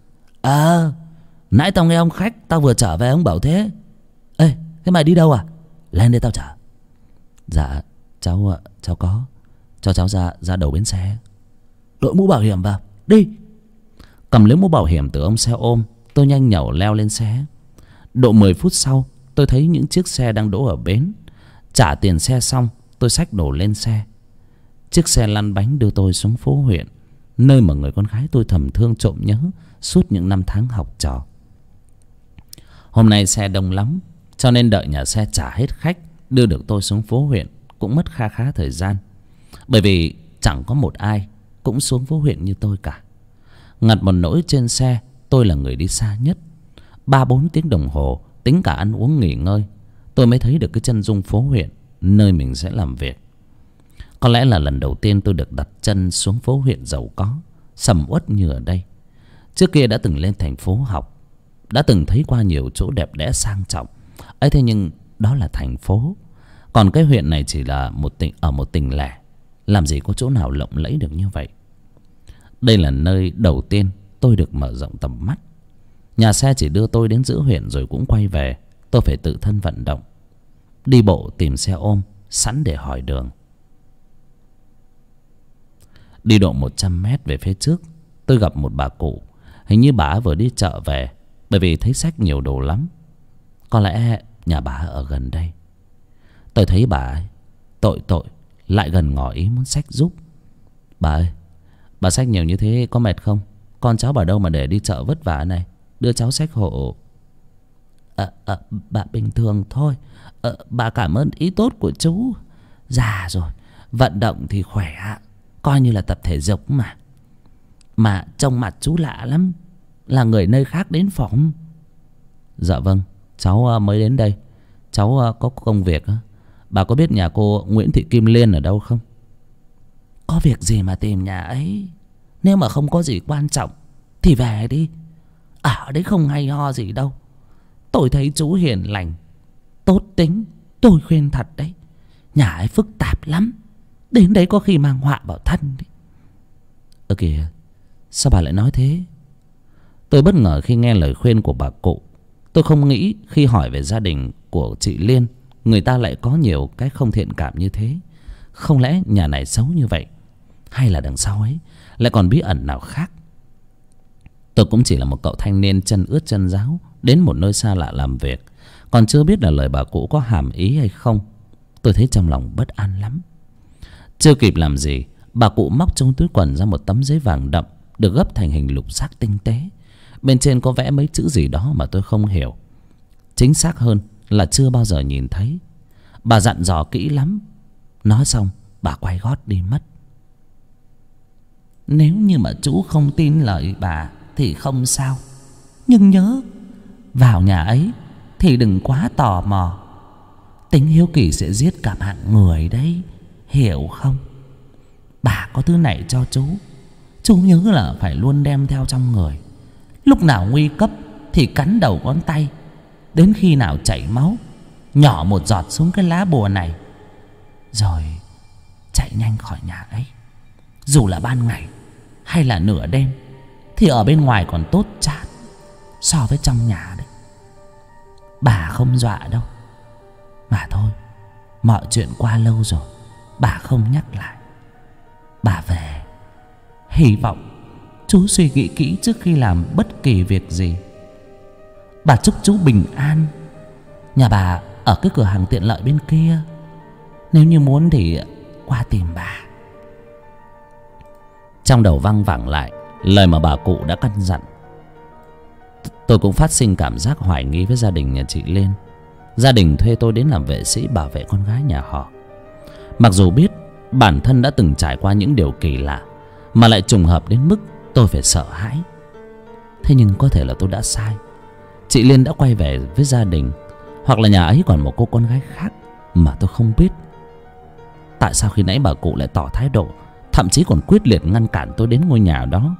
Nãy tao nghe ông khách tao vừa trở về, ông bảo thế. Ê, thế mày đi đâu à? Lên đây tao chở. Dạ cháu có. Cho cháu ra đầu bến xe. Đội mũ bảo hiểm vào đi. Cầm lấy mũ bảo hiểm từ ông xe ôm, tôi nhanh nhẩu leo lên xe. Độ 10 phút sau, tôi thấy những chiếc xe đang đỗ ở bến. Trả tiền xe xong, tôi xách đồ lên xe. Chiếc xe lăn bánh đưa tôi xuống phố huyện, nơi mà người con gái tôi thầm thương trộm nhớ suốt những năm tháng học trò. Hôm nay xe đông lắm, cho nên đợi nhà xe trả hết khách đưa được tôi xuống phố huyện cũng mất khá thời gian. Bởi vì chẳng có một ai cũng xuống phố huyện như tôi cả. Ngặt một nỗi trên xe tôi là người đi xa nhất. 3-4 tiếng đồng hồ, tính cả ăn uống nghỉ ngơi, tôi mới thấy được cái chân dung phố huyện nơi mình sẽ làm việc. Có lẽ là lần đầu tiên tôi được đặt chân xuống phố huyện giàu có, sầm uất như ở đây. Trước kia đã từng lên thành phố học, đã từng thấy qua nhiều chỗ đẹp đẽ sang trọng ấy, thế nhưng đó là thành phố. Còn cái huyện này chỉ là một tỉnh lẻ, làm gì có chỗ nào lộng lẫy được như vậy. Đây là nơi đầu tiên tôi được mở rộng tầm mắt. Nhà xe chỉ đưa tôi đến giữa huyện rồi cũng quay về. Tôi phải tự thân vận động, đi bộ tìm xe ôm sẵn để hỏi đường. Đi độ 100 mét về phía trước, tôi gặp một bà cụ. Hình như bà vừa đi chợ về, bởi vì thấy xách nhiều đồ lắm. Có lẽ nhà bà ở gần đây. Tôi thấy bà ấy tội lại gần ngỏ ý muốn xách giúp. Bà ơi, bà xách nhiều như thế có mệt không? Con cháu bà đâu mà để đi chợ vất vả này, đưa cháu xách hộ. Bà bình thường thôi. Bà cảm ơn ý tốt của chú. Già rồi, vận động thì khỏe, coi như là tập thể dục mà. Mà trông mặt chú lạ lắm, là người nơi khác đến phỏng. Dạ vâng, cháu mới đến đây. Cháu có công việc. Bà có biết nhà cô Nguyễn Thị Kim Liên ở đâu không? Có việc gì mà tìm nhà ấy? Nếu mà không có gì quan trọng thì về đi. Ở đấy không hay ho gì đâu. Tôi thấy chú hiền lành, tốt tính. Tôi khuyên thật đấy, nhà ấy phức tạp lắm, đến đấy có khi mang họa vào thân đấy. Kìa, sao bà lại nói thế? Tôi bất ngờ khi nghe lời khuyên của bà cụ. Tôi không nghĩ khi hỏi về gia đình của chị Liên, người ta lại có nhiều cái không thiện cảm như thế. Không lẽ nhà này xấu như vậy? Hay là đằng sau ấy lại còn bí ẩn nào khác? Tôi cũng chỉ là một cậu thanh niên chân ướt chân ráo đến một nơi xa lạ làm việc, còn chưa biết là lời bà cụ có hàm ý hay không. Tôi thấy trong lòng bất an lắm. Chưa kịp làm gì, bà cụ móc trong túi quần ra một tấm giấy vàng đậm, được gấp thành hình lục giác tinh tế. Bên trên có vẽ mấy chữ gì đó mà tôi không hiểu. Chính xác hơn là chưa bao giờ nhìn thấy. Bà dặn dò kỹ lắm. Nói xong bà quay gót đi mất. Nếu như mà chú không tin lời bà thì không sao, nhưng nhớ vào nhà ấy thì đừng quá tò mò. Tính hiếu kỳ sẽ giết cả mạng người đấy, hiểu không? Bà có thứ này cho chú nhớ là phải luôn đem theo trong người. Lúc nào nguy cấp thì cắn đầu ngón tay, đến khi nào chảy máu nhỏ một giọt xuống cái lá bùa này, rồi chạy nhanh khỏi nhà ấy. Dù là ban ngày hay là nửa đêm thì ở bên ngoài còn tốt chát so với trong nhà đấy. Bà không dọa đâu, mà thôi, mọi chuyện qua lâu rồi, bà không nhắc lại. Bà về, hy vọng chú suy nghĩ kỹ trước khi làm bất kỳ việc gì. Bà chúc chú bình an. Nhà bà ở cái cửa hàng tiện lợi bên kia, nếu như muốn thì qua tìm bà. Trong đầu văng vẳng lại lời mà bà cụ đã căn dặn. Tôi cũng phát sinh cảm giác hoài nghi với gia đình nhà chị Liên. Gia đình thuê tôi đến làm vệ sĩ bảo vệ con gái nhà họ. Mặc dù biết bản thân đã từng trải qua những điều kỳ lạ, mà lại trùng hợp đến mức tôi phải sợ hãi. Thế nhưng có thể là tôi đã sai. Chị Liên đã quay về với gia đình, hoặc là nhà ấy còn một cô con gái khác mà tôi không biết. Tại sao khi nãy bà cụ lại tỏ thái độ, thậm chí còn quyết liệt ngăn cản tôi đến ngôi nhà đó?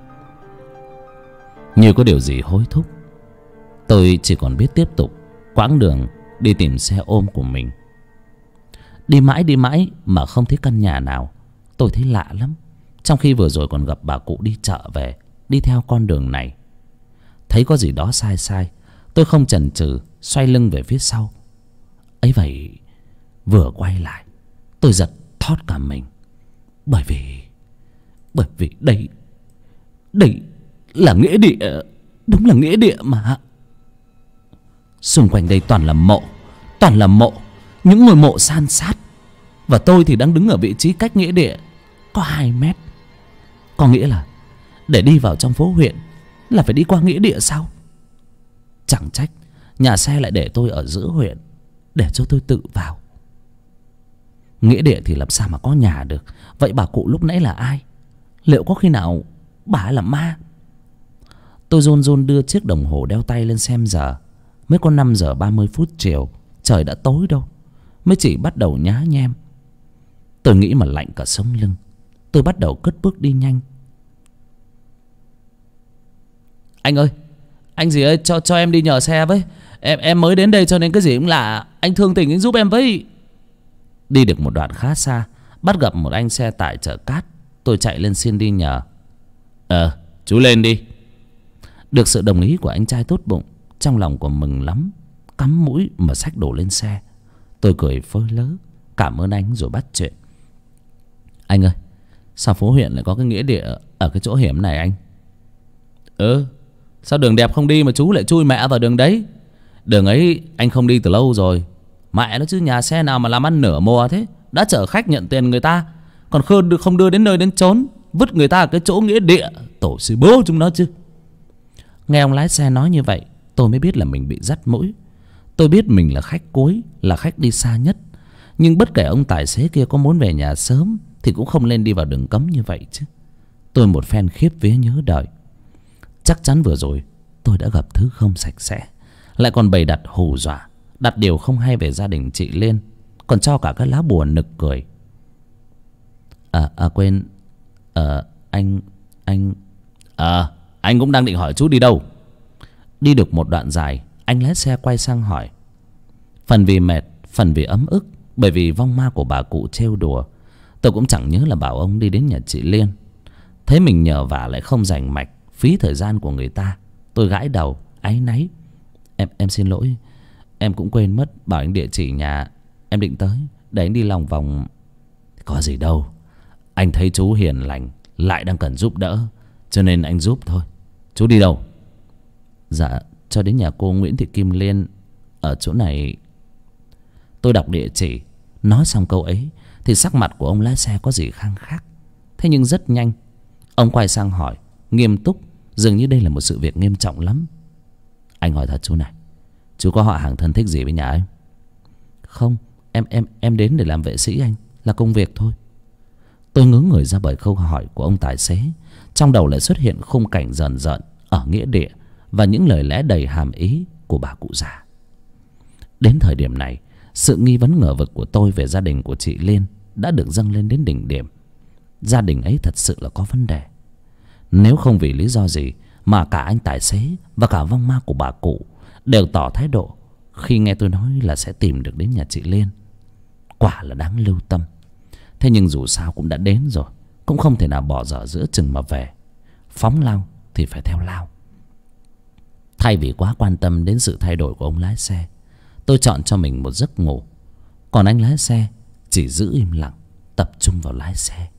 Như có điều gì hối thúc, tôi chỉ còn biết tiếp tục quãng đường đi tìm xe ôm của mình. Đi mãi mà không thấy căn nhà nào. Tôi thấy lạ lắm. Trong khi vừa rồi còn gặp bà cụ đi chợ về, đi theo con đường này. Thấy có gì đó sai sai, tôi không chần chừ xoay lưng về phía sau. Ấy vậy, vừa quay lại tôi giật thót cả mình. Bởi vì đây là nghĩa địa. Đúng là nghĩa địa mà. Xung quanh đây toàn là mộ, những ngôi mộ san sát. Và tôi thì đang đứng ở vị trí cách nghĩa địa có 2 mét. Có nghĩa là để đi vào trong phố huyện là phải đi qua nghĩa địa sao? Chẳng trách nhà xe lại để tôi ở giữa huyện để cho tôi tự vào. Nghĩa địa thì làm sao mà có nhà được. Vậy bà cụ lúc nãy là ai? Liệu có khi nào bà ấy là ma? Tôi run run đưa chiếc đồng hồ đeo tay lên xem giờ. Mới có 5 giờ 30 phút chiều. Trời đã tối đâu, mới chỉ bắt đầu nhá nhem. Tôi nghĩ mà lạnh cả sống lưng. Tôi bắt đầu cất bước đi nhanh. Anh ơi, anh gì ơi, cho em đi nhờ xe với. Em mới đến đây cho nên cái gì cũng lạ. Anh thương tình anh giúp em với. Đi được một đoạn khá xa, bắt gặp một anh xe tải chở cát. Tôi chạy lên xin đi nhờ. Chú lên đi. Được sự đồng ý của anh trai tốt bụng, trong lòng của mừng lắm, cắm mũi mà xách đổ lên xe. Tôi cười phơi lớ cảm ơn anh rồi bắt chuyện. Anh ơi, sao phố huyện lại có cái nghĩa địa ở cái chỗ hiểm này anh? Sao đường đẹp không đi mà chú lại chui mẹ vào đường đấy? Đường ấy anh không đi từ lâu rồi. Mẹ nó chứ, nhà xe nào mà làm ăn nửa mùa thế. Đã chở khách nhận tiền người ta, còn không đưa đến nơi đến chốn, vứt người ta ở cái chỗ nghĩa địa. Tổ sư bố chúng nó chứ. Nghe ông lái xe nói như vậy, tôi mới biết là mình bị dắt mũi. Tôi biết mình là khách cuối, là khách đi xa nhất. Nhưng bất kể ông tài xế kia có muốn về nhà sớm thì cũng không nên đi vào đường cấm như vậy chứ. Tôi một phen khiếp vía nhớ đời. Chắc chắn vừa rồi tôi đã gặp thứ không sạch sẽ, lại còn bày đặt hù dọa, đặt điều không hay về gia đình chị Liên, còn cho cả cái lá bùa nực cười. Quên. Anh cũng đang định hỏi chú đi đâu. Đi được một đoạn dài, anh lái xe quay sang hỏi. Phần vì mệt, phần vì ấm ức, bởi vì vong ma của bà cụ trêu đùa. Tôi cũng chẳng nhớ là bảo ông đi đến nhà chị Liên. Thấy mình nhờ vả lại không rành mạch, phí thời gian của người ta, tôi gãi đầu áy náy. Em xin lỗi. Em cũng quên mất bảo anh địa chỉ nhà. Em định tới để anh đi lòng vòng. Có gì đâu, anh thấy chú hiền lành, lại đang cần giúp đỡ, cho nên anh giúp thôi. Chú đi đâu? Dạ, cho đến nhà cô Nguyễn Thị Kim Liên, ở chỗ này. Tôi đọc địa chỉ. Nói xong câu ấy thì sắc mặt của ông lái xe có gì khang khác. Thế nhưng rất nhanh ông quay sang hỏi, nghiêm túc, dường như đây là một sự việc nghiêm trọng lắm. Anh hỏi thật chú này, chú có họ hàng thân thích gì với nhà anh? Không, em đến để làm vệ sĩ anh, là công việc thôi. Tôi ngớ người ra bởi câu hỏi của ông tài xế. Trong đầu lại xuất hiện khung cảnh rờn rợn ở nghĩa địa và những lời lẽ đầy hàm ý của bà cụ già. Đến thời điểm này, sự nghi vấn ngờ vực của tôi về gia đình của chị Liên đã được dâng lên đến đỉnh điểm. Gia đình ấy thật sự là có vấn đề. Nếu không vì lý do gì mà cả anh tài xế và cả vong ma của bà cụ đều tỏ thái độ khi nghe tôi nói là sẽ tìm được đến nhà chị Liên, quả là đáng lưu tâm. Thế nhưng dù sao cũng đã đến rồi, cũng không thể nào bỏ dở giữa chừng mà về. Phóng lao thì phải theo lao. Thay vì quá quan tâm đến sự thay đổi của ông lái xe, tôi chọn cho mình một giấc ngủ. Còn anh lái xe chỉ giữ im lặng, tập trung vào lái xe.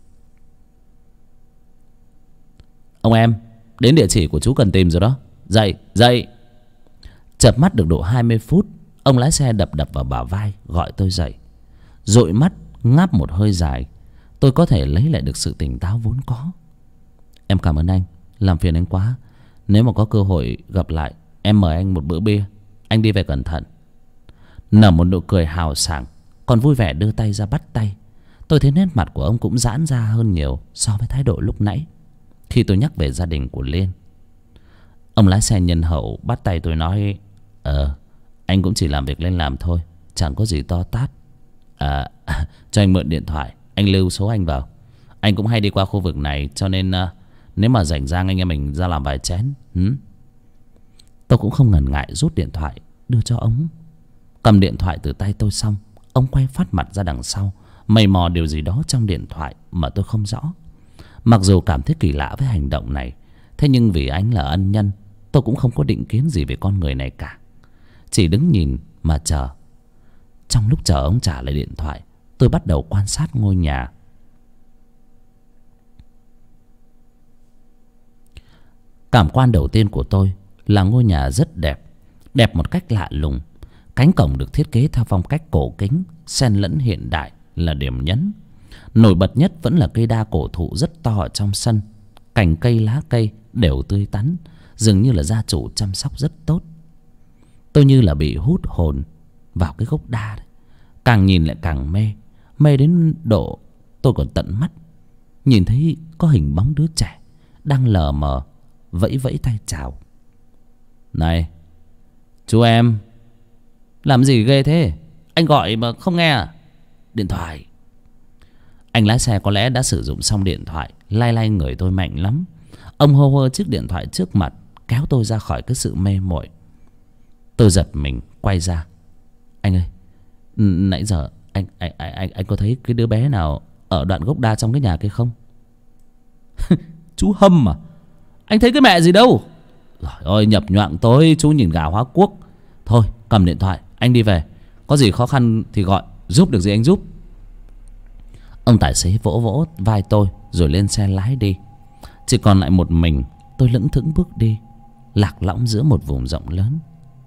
Ông em, đến địa chỉ của chú cần tìm rồi đó. Dậy, dậy. Chợp mắt được độ 20 phút, ông lái xe đập vào bả vai gọi tôi dậy. Dụi mắt ngáp một hơi dài, tôi có thể lấy lại được sự tỉnh táo vốn có. Em cảm ơn anh, làm phiền anh quá. Nếu mà có cơ hội gặp lại, em mời anh một bữa bia. Anh đi về cẩn thận. Nở một nụ cười hào sảng, còn vui vẻ đưa tay ra bắt tay. Tôi thấy nét mặt của ông cũng giãn ra hơn nhiều so với thái độ lúc nãy khi tôi nhắc về gia đình của Liên. Ông lái xe nhân hậu bắt tay tôi nói, anh cũng chỉ làm việc lên làm thôi, chẳng có gì to tát. Cho anh mượn điện thoại, anh lưu số anh vào. Anh cũng hay đi qua khu vực này, cho nên nếu mà rảnh rang anh em mình ra làm vài chén. Tôi cũng không ngần ngại rút điện thoại đưa cho ông. Cầm điện thoại từ tay tôi xong, ông quay phát mặt ra đằng sau, mày mò điều gì đó trong điện thoại mà tôi không rõ. Mặc dù cảm thấy kỳ lạ với hành động này, thế nhưng vì anh là ân nhân, tôi cũng không có định kiến gì về con người này cả. Chỉ đứng nhìn mà chờ. Trong lúc chờ ông trả lại điện thoại, tôi bắt đầu quan sát ngôi nhà. Cảm quan đầu tiên của tôi là ngôi nhà rất đẹp. Đẹp một cách lạ lùng. Cánh cổng được thiết kế theo phong cách cổ kính, xen lẫn hiện đại là điểm nhấn. Nổi bật nhất vẫn là cây đa cổ thụ rất to ở trong sân. Cành cây lá cây đều tươi tắn, dường như là gia chủ chăm sóc rất tốt. Tôi như là bị hút hồn vào cái gốc đa đấy. Càng nhìn lại càng mê. Mê đến độ tôi còn tận mắt nhìn thấy có hình bóng đứa trẻ đang lờ mờ vẫy vẫy tay chào. Này chú em, làm gì ghê thế? Anh gọi mà không nghe à? Điện thoại. Anh lái xe có lẽ đã sử dụng xong điện thoại. Lay lay người tôi mạnh lắm. Ông hô hô chiếc điện thoại trước mặt, kéo tôi ra khỏi cái sự mê muội. Tôi giật mình quay ra. Anh ơi, nãy giờ anh có thấy cái đứa bé nào ở đoạn gốc đa trong cái nhà kia không? Chú Hâm à? Anh thấy cái mẹ gì đâu. Trời ơi, nhập nhoạng tối chú nhìn gà hóa quốc. Thôi cầm điện thoại, anh đi về. Có gì khó khăn thì gọi, giúp được gì anh giúp. Ông tài xế vỗ vỗ vai tôi rồi lên xe lái đi. Chỉ còn lại một mình tôi lững thững bước đi, lạc lõng giữa một vùng rộng lớn.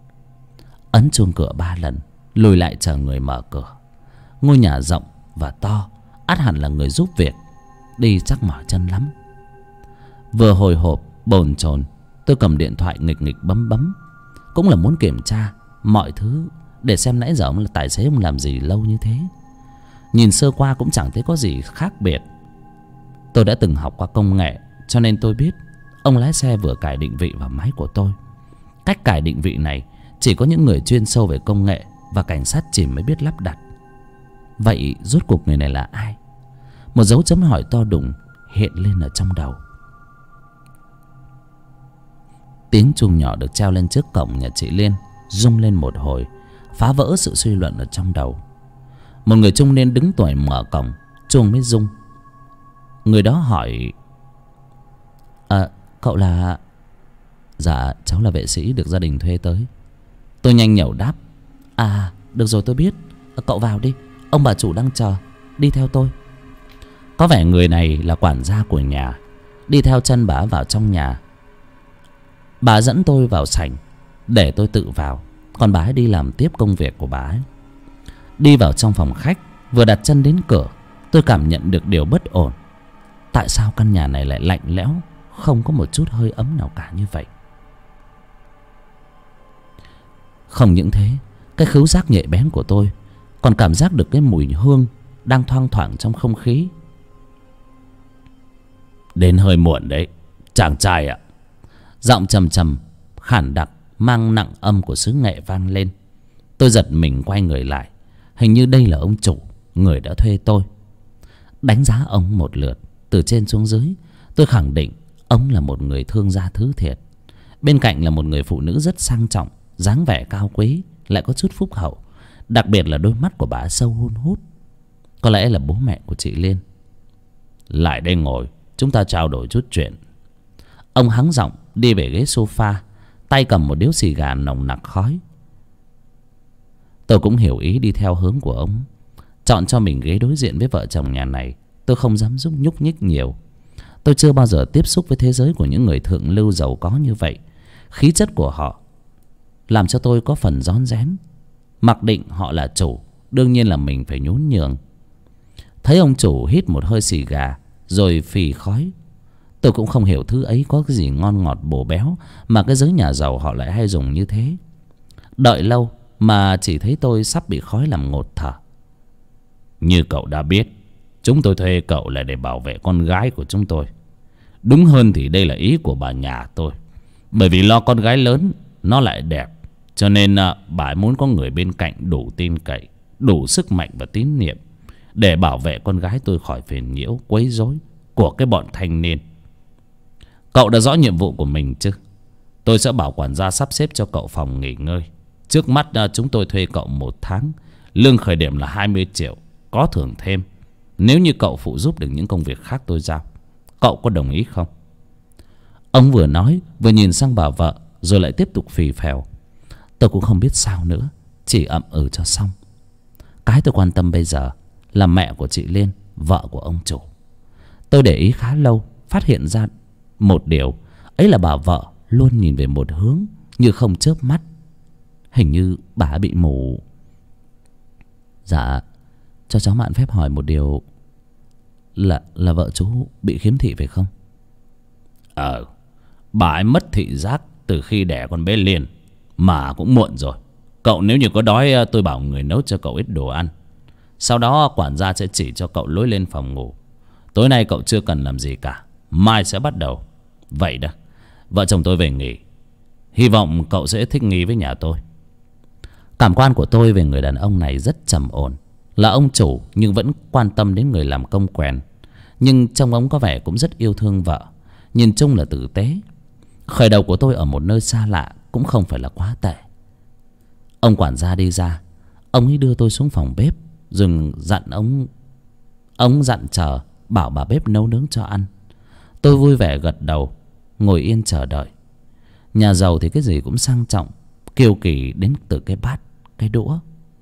Ấn chuông cửa 3 lần, lùi lại chờ người mở cửa. Ngôi nhà rộng và to, ắt hẳn là người giúp việc, đi chắc mỏi chân lắm. Vừa hồi hộp bồn chồn, tôi cầm điện thoại nghịch nghịch bấm bấm, cũng là muốn kiểm tra mọi thứ để xem nãy giờ ông là tài xế ông làm gì lâu như thế. Nhìn sơ qua cũng chẳng thấy có gì khác biệt. Tôi đã từng học qua công nghệ, cho nên tôi biết ông lái xe vừa cài định vị vào máy của tôi. Cách cài định vị này chỉ có những người chuyên sâu về công nghệ và cảnh sát chìm mới biết lắp đặt. Vậy rốt cuộc người này là ai? Một dấu chấm hỏi to đùng hiện lên ở trong đầu. Tiếng chuông nhỏ được treo lên trước cổng nhà chị Liên rung lên một hồi, phá vỡ sự suy luận ở trong đầu. Một người trung niên đứng tuổi mở cổng, chuông mới rung. Người đó hỏi: cậu là... Dạ cháu là vệ sĩ được gia đình thuê tới. Tôi nhanh nhẩu đáp: À được rồi, tôi biết. Cậu vào đi, ông bà chủ đang chờ. Đi theo tôi. Có vẻ người này là quản gia của nhà. Đi theo chân bà vào trong nhà. Bà dẫn tôi vào sảnh để tôi tự vào, còn bà ấy đi làm tiếp công việc của bà ấy. Đi vào trong phòng khách, vừa đặt chân đến cửa, tôi cảm nhận được điều bất ổn. Tại sao căn nhà này lại lạnh lẽo, không có một chút hơi ấm nào cả như vậy? Không những thế, cái khứu giác nhạy bén của tôi còn cảm giác được cái mùi hương đang thoang thoảng trong không khí. Đến hơi muộn đấy, chàng trai ạ. Giọng trầm trầm, khản đặc, mang nặng âm của xứ Nghệ vang lên. Tôi giật mình quay người lại. Hình như đây là ông chủ, người đã thuê tôi. Đánh giá ông một lượt từ trên xuống dưới, tôi khẳng định ông là một người thương gia thứ thiệt. Bên cạnh là một người phụ nữ rất sang trọng, dáng vẻ cao quý, lại có chút phúc hậu. Đặc biệt là đôi mắt của bà sâu hun hút. Có lẽ là bố mẹ của chị Liên. Lại đây ngồi, chúng ta trao đổi chút chuyện. Ông hắng giọng đi về ghế sofa, tay cầm một điếu xì gà nồng nặc khói. Tôi cũng hiểu ý đi theo hướng của ông, chọn cho mình ghế đối diện với vợ chồng nhà này. Tôi không dám nhúc nhích nhiều. Tôi chưa bao giờ tiếp xúc với thế giới của những người thượng lưu giàu có như vậy. Khí chất của họ làm cho tôi có phần rón rén. Mặc định họ là chủ, đương nhiên là mình phải nhún nhường. Thấy ông chủ hít một hơi xì gà rồi phì khói, tôi cũng không hiểu thứ ấy có cái gì ngon ngọt bổ béo mà cái giới nhà giàu họ lại hay dùng như thế. Đợi lâu mà chỉ thấy tôi sắp bị khói làm ngột thở. Như cậu đã biết, chúng tôi thuê cậu là để bảo vệ con gái của chúng tôi. Đúng hơn thì đây là ý của bà nhà tôi. Bởi vì lo con gái lớn nó lại đẹp, cho nên bà ấy muốn có người bên cạnh đủ tin cậy, đủ sức mạnh và tín nhiệm để bảo vệ con gái tôi khỏi phiền nhiễu quấy rối của cái bọn thanh niên. Cậu đã rõ nhiệm vụ của mình chứ? Tôi sẽ bảo quản gia sắp xếp cho cậu phòng nghỉ ngơi. Trước mắt chúng tôi thuê cậu 1 tháng, lương khởi điểm là 20 triệu, có thưởng thêm nếu như cậu phụ giúp được những công việc khác tôi giao. Cậu có đồng ý không? Ông vừa nói vừa nhìn sang bà vợ, rồi lại tiếp tục phì phèo. Tôi cũng không biết sao nữa, chỉ ậm ừ cho xong. Cái tôi quan tâm bây giờ là mẹ của chị Liên, vợ của ông chủ. Tôi để ý khá lâu, phát hiện ra một điều, ấy là bà vợ luôn nhìn về một hướng như không chớp mắt. Hình như bà bị mù. Dạ, cho cháu mạn phép hỏi một điều, là vợ chú bị khiếm thị phải không? Bà ấy mất thị giác từ khi đẻ con bé Liên, mà cũng muộn rồi. Cậu nếu như có đói, tôi bảo người nấu cho cậu ít đồ ăn. Sau đó quản gia sẽ chỉ cho cậu lối lên phòng ngủ. Tối nay cậu chưa cần làm gì cả, mai sẽ bắt đầu. Vậy đó, vợ chồng tôi về nghỉ. Hy vọng cậu sẽ thích nghi với nhà tôi. Cảm quan của tôi về người đàn ông này rất trầm ổn. Là ông chủ nhưng vẫn quan tâm đến người làm công quèn. Nhưng trông ông có vẻ cũng rất yêu thương vợ. Nhìn chung là tử tế. Khởi đầu của tôi ở một nơi xa lạ cũng không phải là quá tệ. Ông quản gia đi ra, ông ấy đưa tôi xuống phòng bếp, rồi dặn ông dặn chờ, bảo bà bếp nấu nướng cho ăn. Tôi vui vẻ gật đầu, ngồi yên chờ đợi. Nhà giàu thì cái gì cũng sang trọng, kiêu kỳ đến từ cái bát, cái đũa.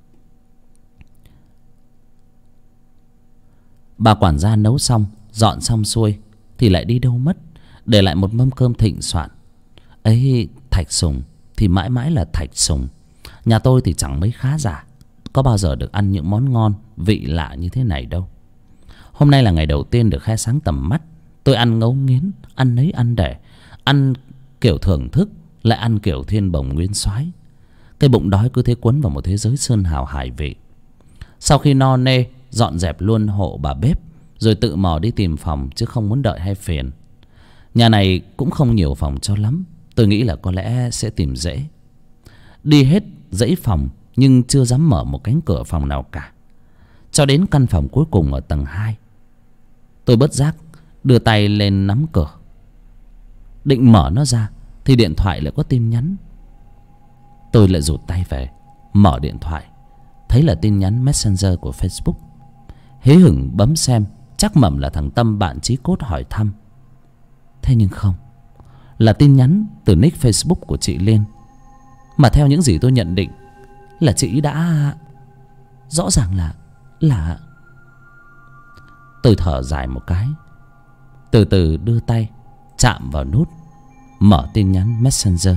Bà quản gia nấu xong, dọn xong xuôi thì lại đi đâu mất, để lại một mâm cơm thịnh soạn. Ấy, Thạch Sùng thì mãi mãi là Thạch Sùng. Nhà tôi thì chẳng mấy khá giả, có bao giờ được ăn những món ngon vị lạ như thế này đâu. Hôm nay là ngày đầu tiên được khai sáng tầm mắt. Tôi ăn ngấu nghiến, ăn nấy ăn để, ăn kiểu thưởng thức, lại ăn kiểu thiên bồng nguyên soái. Cái bụng đói cứ thế quấn vào một thế giới sơn hào hải vị. Sau khi no nê, dọn dẹp luôn hộ bà bếp, rồi tự mò đi tìm phòng, chứ không muốn đợi hay phiền. Nhà này cũng không nhiều phòng cho lắm, tôi nghĩ là có lẽ sẽ tìm dễ. Đi hết dãy phòng nhưng chưa dám mở một cánh cửa phòng nào cả. Cho đến căn phòng cuối cùng ở tầng 2, tôi bất giác đưa tay lên nắm cửa. Định mở nó ra thì điện thoại lại có tin nhắn. Tôi lại rụt tay về, mở điện thoại, thấy là tin nhắn Messenger của Facebook. Hế hửng bấm xem, chắc mẩm là thằng Tâm bạn chí cốt hỏi thăm. Thế nhưng không, là tin nhắn từ nick Facebook của chị Liên. Mà theo những gì tôi nhận định là chị đã... rõ ràng là... Tôi thở dài một cái, từ từ đưa tay chạm vào nút mở tin nhắn Messenger.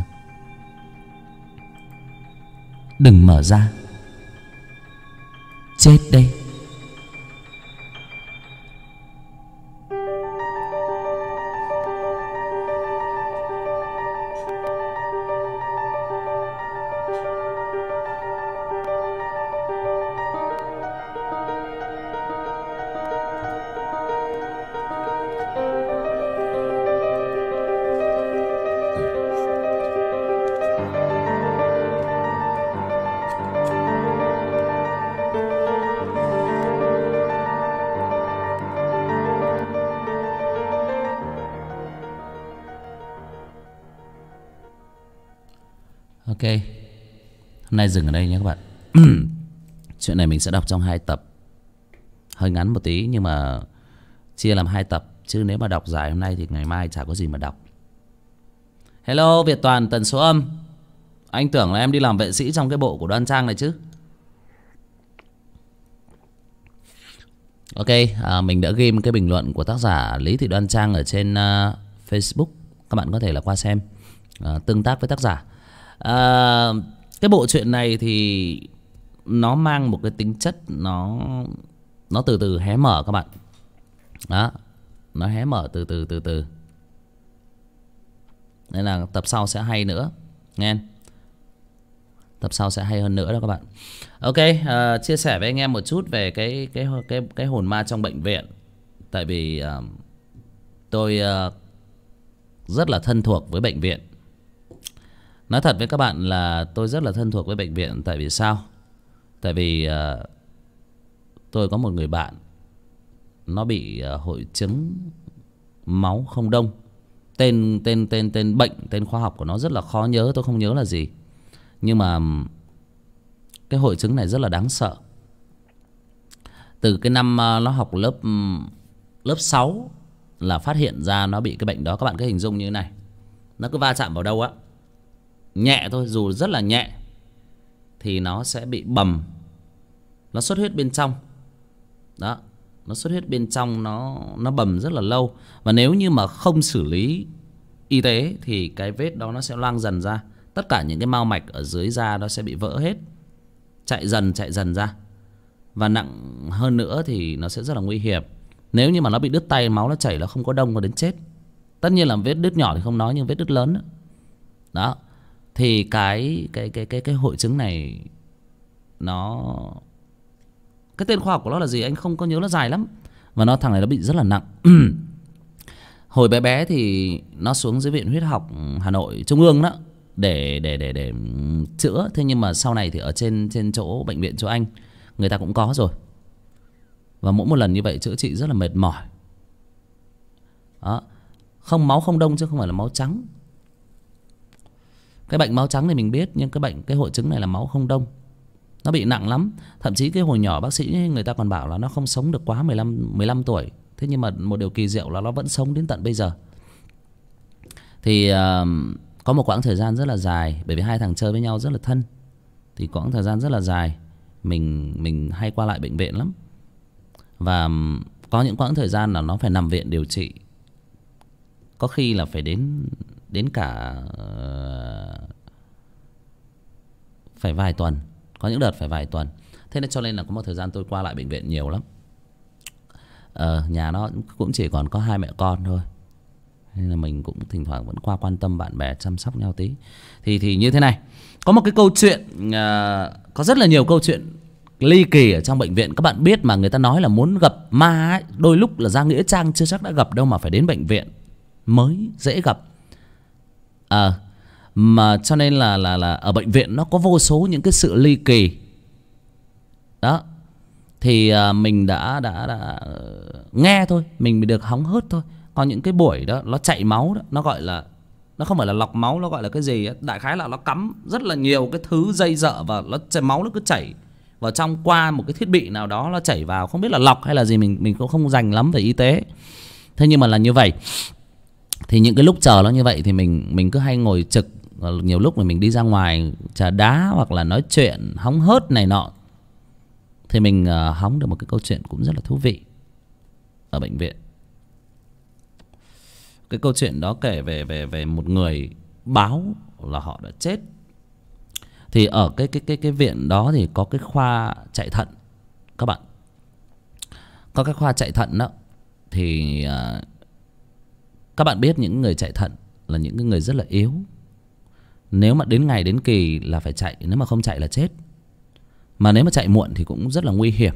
Đừng mở ra. Chết đây. Ok, hôm nay dừng ở đây nhé các bạn. Chuyện này mình sẽ đọc trong 2 tập, hơi ngắn một tí nhưng mà chia làm 2 tập, chứ nếu mà đọc dài hôm nay thì ngày mai chả có gì mà đọc. Hello Việt Toàn, tần số âm. Anh tưởng là em đi làm vệ sĩ trong cái bộ của Đoan Trang này chứ. Ok, mình đã ghim cái bình luận của tác giả Lý Thị Đoan Trang ở trên Facebook. Các bạn có thể là qua xem, tương tác với tác giả. Cái bộ truyện này thì nó mang một cái tính chất nó từ từ hé mở các bạn. Đó, nó hé mở từ từ. Nên là tập sau sẽ hay nữa, nghe. Tập sau sẽ hay hơn nữa đó các bạn. Ok, chia sẻ với anh em một chút về cái hồn ma trong bệnh viện. Tại vì tôi rất là thân thuộc với bệnh viện. Nói thật với các bạn là tôi rất là thân thuộc với bệnh viện. Tại vì sao? Tại vì tôi có một người bạn, nó bị hội chứng máu không đông. Tên bệnh, tên khoa học của nó rất là khó nhớ, tôi không nhớ là gì. Nhưng mà cái hội chứng này rất là đáng sợ. Từ cái năm nó học lớp 6 là phát hiện ra nó bị cái bệnh đó. Các bạn cứ hình dung như thế này, nó cứ va chạm vào đâu á, nhẹ thôi, dù rất là nhẹ, thì nó sẽ bị bầm, nó xuất huyết bên trong. Đó, nó xuất huyết bên trong, nó bầm rất là lâu. Và nếu như mà không xử lý y tế thì cái vết đó nó sẽ loang dần ra. Tất cả những cái mao mạch ở dưới da nó sẽ bị vỡ hết, chạy dần ra. Và nặng hơn nữa thì nó sẽ rất là nguy hiểm. Nếu như mà nó bị đứt tay, máu nó chảy, nó không có đông và đến chết. Tất nhiên là vết đứt nhỏ thì không nói, nhưng vết đứt lớn đó, thì cái hội chứng này nó, cái tên khoa học của nó là gì anh không có nhớ, nó dài lắm. Và thằng này nó bị rất là nặng. Hồi bé bé thì nó xuống dưới Viện Huyết học Hà Nội Trung ương đó để chữa. Thế nhưng mà sau này thì ở trên chỗ bệnh viện chỗ anh, người ta cũng có rồi. Và mỗi một lần như vậy chữa trị rất là mệt mỏi. Đó, không máu không đông chứ không phải là máu trắng. Cái bệnh máu trắng thì mình biết, nhưng cái hội chứng này là máu không đông. Nó bị nặng lắm. Thậm chí cái hồi nhỏ bác sĩ người ta còn bảo là nó không sống được quá 15 tuổi. Thế nhưng mà một điều kỳ diệu là nó vẫn sống đến tận bây giờ. Thì có một quãng thời gian rất là dài, bởi vì hai thằng chơi với nhau rất là thân, thì quãng thời gian rất là dài mình hay qua lại bệnh viện lắm. Và có những quãng thời gian là nó phải nằm viện điều trị, có khi là phải đến cả phải vài tuần, có những đợt phải vài tuần. Thế nên cho nên là có một thời gian tôi qua lại bệnh viện nhiều lắm. Nhà nó cũng chỉ còn có hai mẹ con thôi, nên là mình cũng thỉnh thoảng vẫn qua quan tâm bạn bè, chăm sóc nhau tí. Thì như thế này, có một cái câu chuyện, có rất là nhiều câu chuyện ly kỳ ở trong bệnh viện. Các bạn biết mà, người ta nói là muốn gặp ma ấy, đôi lúc là ra nghĩa trang chưa chắc đã gặp đâu, mà phải đến bệnh viện mới dễ gặp. Mà cho nên là ở bệnh viện nó có vô số những cái sự ly kỳ đó. Thì mình đã nghe thôi, mình được hóng hớt thôi. Còn những cái buổi đó nó chạy máu đó, nó gọi là, nó không phải là lọc máu, nó gọi là cái gì ấy. Đại khái là nó cắm rất là nhiều cái thứ dây dợ và máu nó cứ chảy vào trong qua một cái thiết bị nào đó, nó chảy vào, không biết là lọc hay là gì, mình cũng không rành lắm về y tế. Thế nhưng mà là như vậy. Thì những cái lúc chờ nó như vậy thì mình cứ hay ngồi trực. Nhiều lúc mà mình đi ra ngoài trà đá hoặc là nói chuyện hóng hớt này nọ, thì mình hóng được một cái câu chuyện cũng rất là thú vị ở bệnh viện. Cái câu chuyện đó kể về một người báo là họ đã chết. Thì ở cái viện đó thì có cái khoa chạy thận các bạn. Có cái khoa chạy thận đó. Thì các bạn biết những người chạy thận là những người rất là yếu. Nếu mà đến ngày đến kỳ là phải chạy, nếu mà không chạy là chết. Mà nếu mà chạy muộn thì cũng rất là nguy hiểm.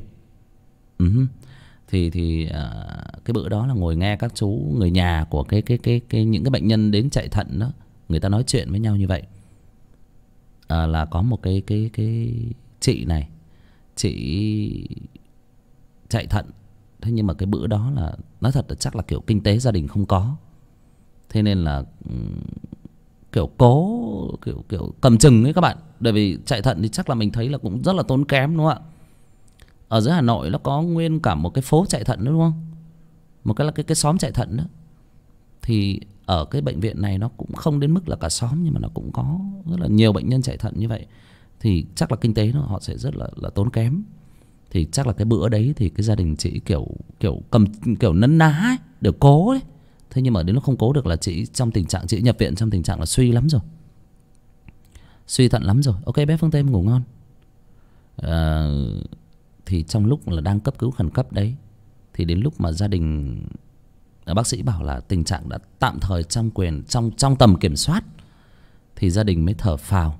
Thì cái bữa đó là ngồi nghe các chú người nhà của những cái bệnh nhân đến chạy thận đó, người ta nói chuyện với nhau như vậy. Là có một cái chị này, chị chạy thận. Thế nhưng mà cái bữa đó là nói thật là chắc là kiểu kinh tế gia đình không có, thế nên là kiểu cố kiểu cầm chừng ấy các bạn. Bởi vì chạy thận thì chắc là mình thấy là cũng rất là tốn kém, đúng không ạ? Ở dưới Hà Nội nó có nguyên cả một cái phố chạy thận nữa, đúng không? Một cái là cái xóm chạy thận đó. Thì ở cái bệnh viện này nó cũng không đến mức là cả xóm, nhưng mà nó cũng có rất là nhiều bệnh nhân chạy thận như vậy. Thì chắc là kinh tế họ sẽ rất là tốn kém. Thì chắc là cái bữa đấy thì cái gia đình chị kiểu cầm, kiểu nấn ná ấy, được cố ấy. Thế nhưng mà đến lúc không cố được là chị trong tình trạng, chị nhập viện trong tình trạng là suy lắm rồi, suy thận lắm rồi. Ok bé Phương Tây ngủ ngon. Thì trong lúc là đang cấp cứu khẩn cấp đấy, thì đến lúc mà gia đình, bác sĩ bảo là tình trạng đã tạm thời trong tầm kiểm soát, thì gia đình mới thở phào.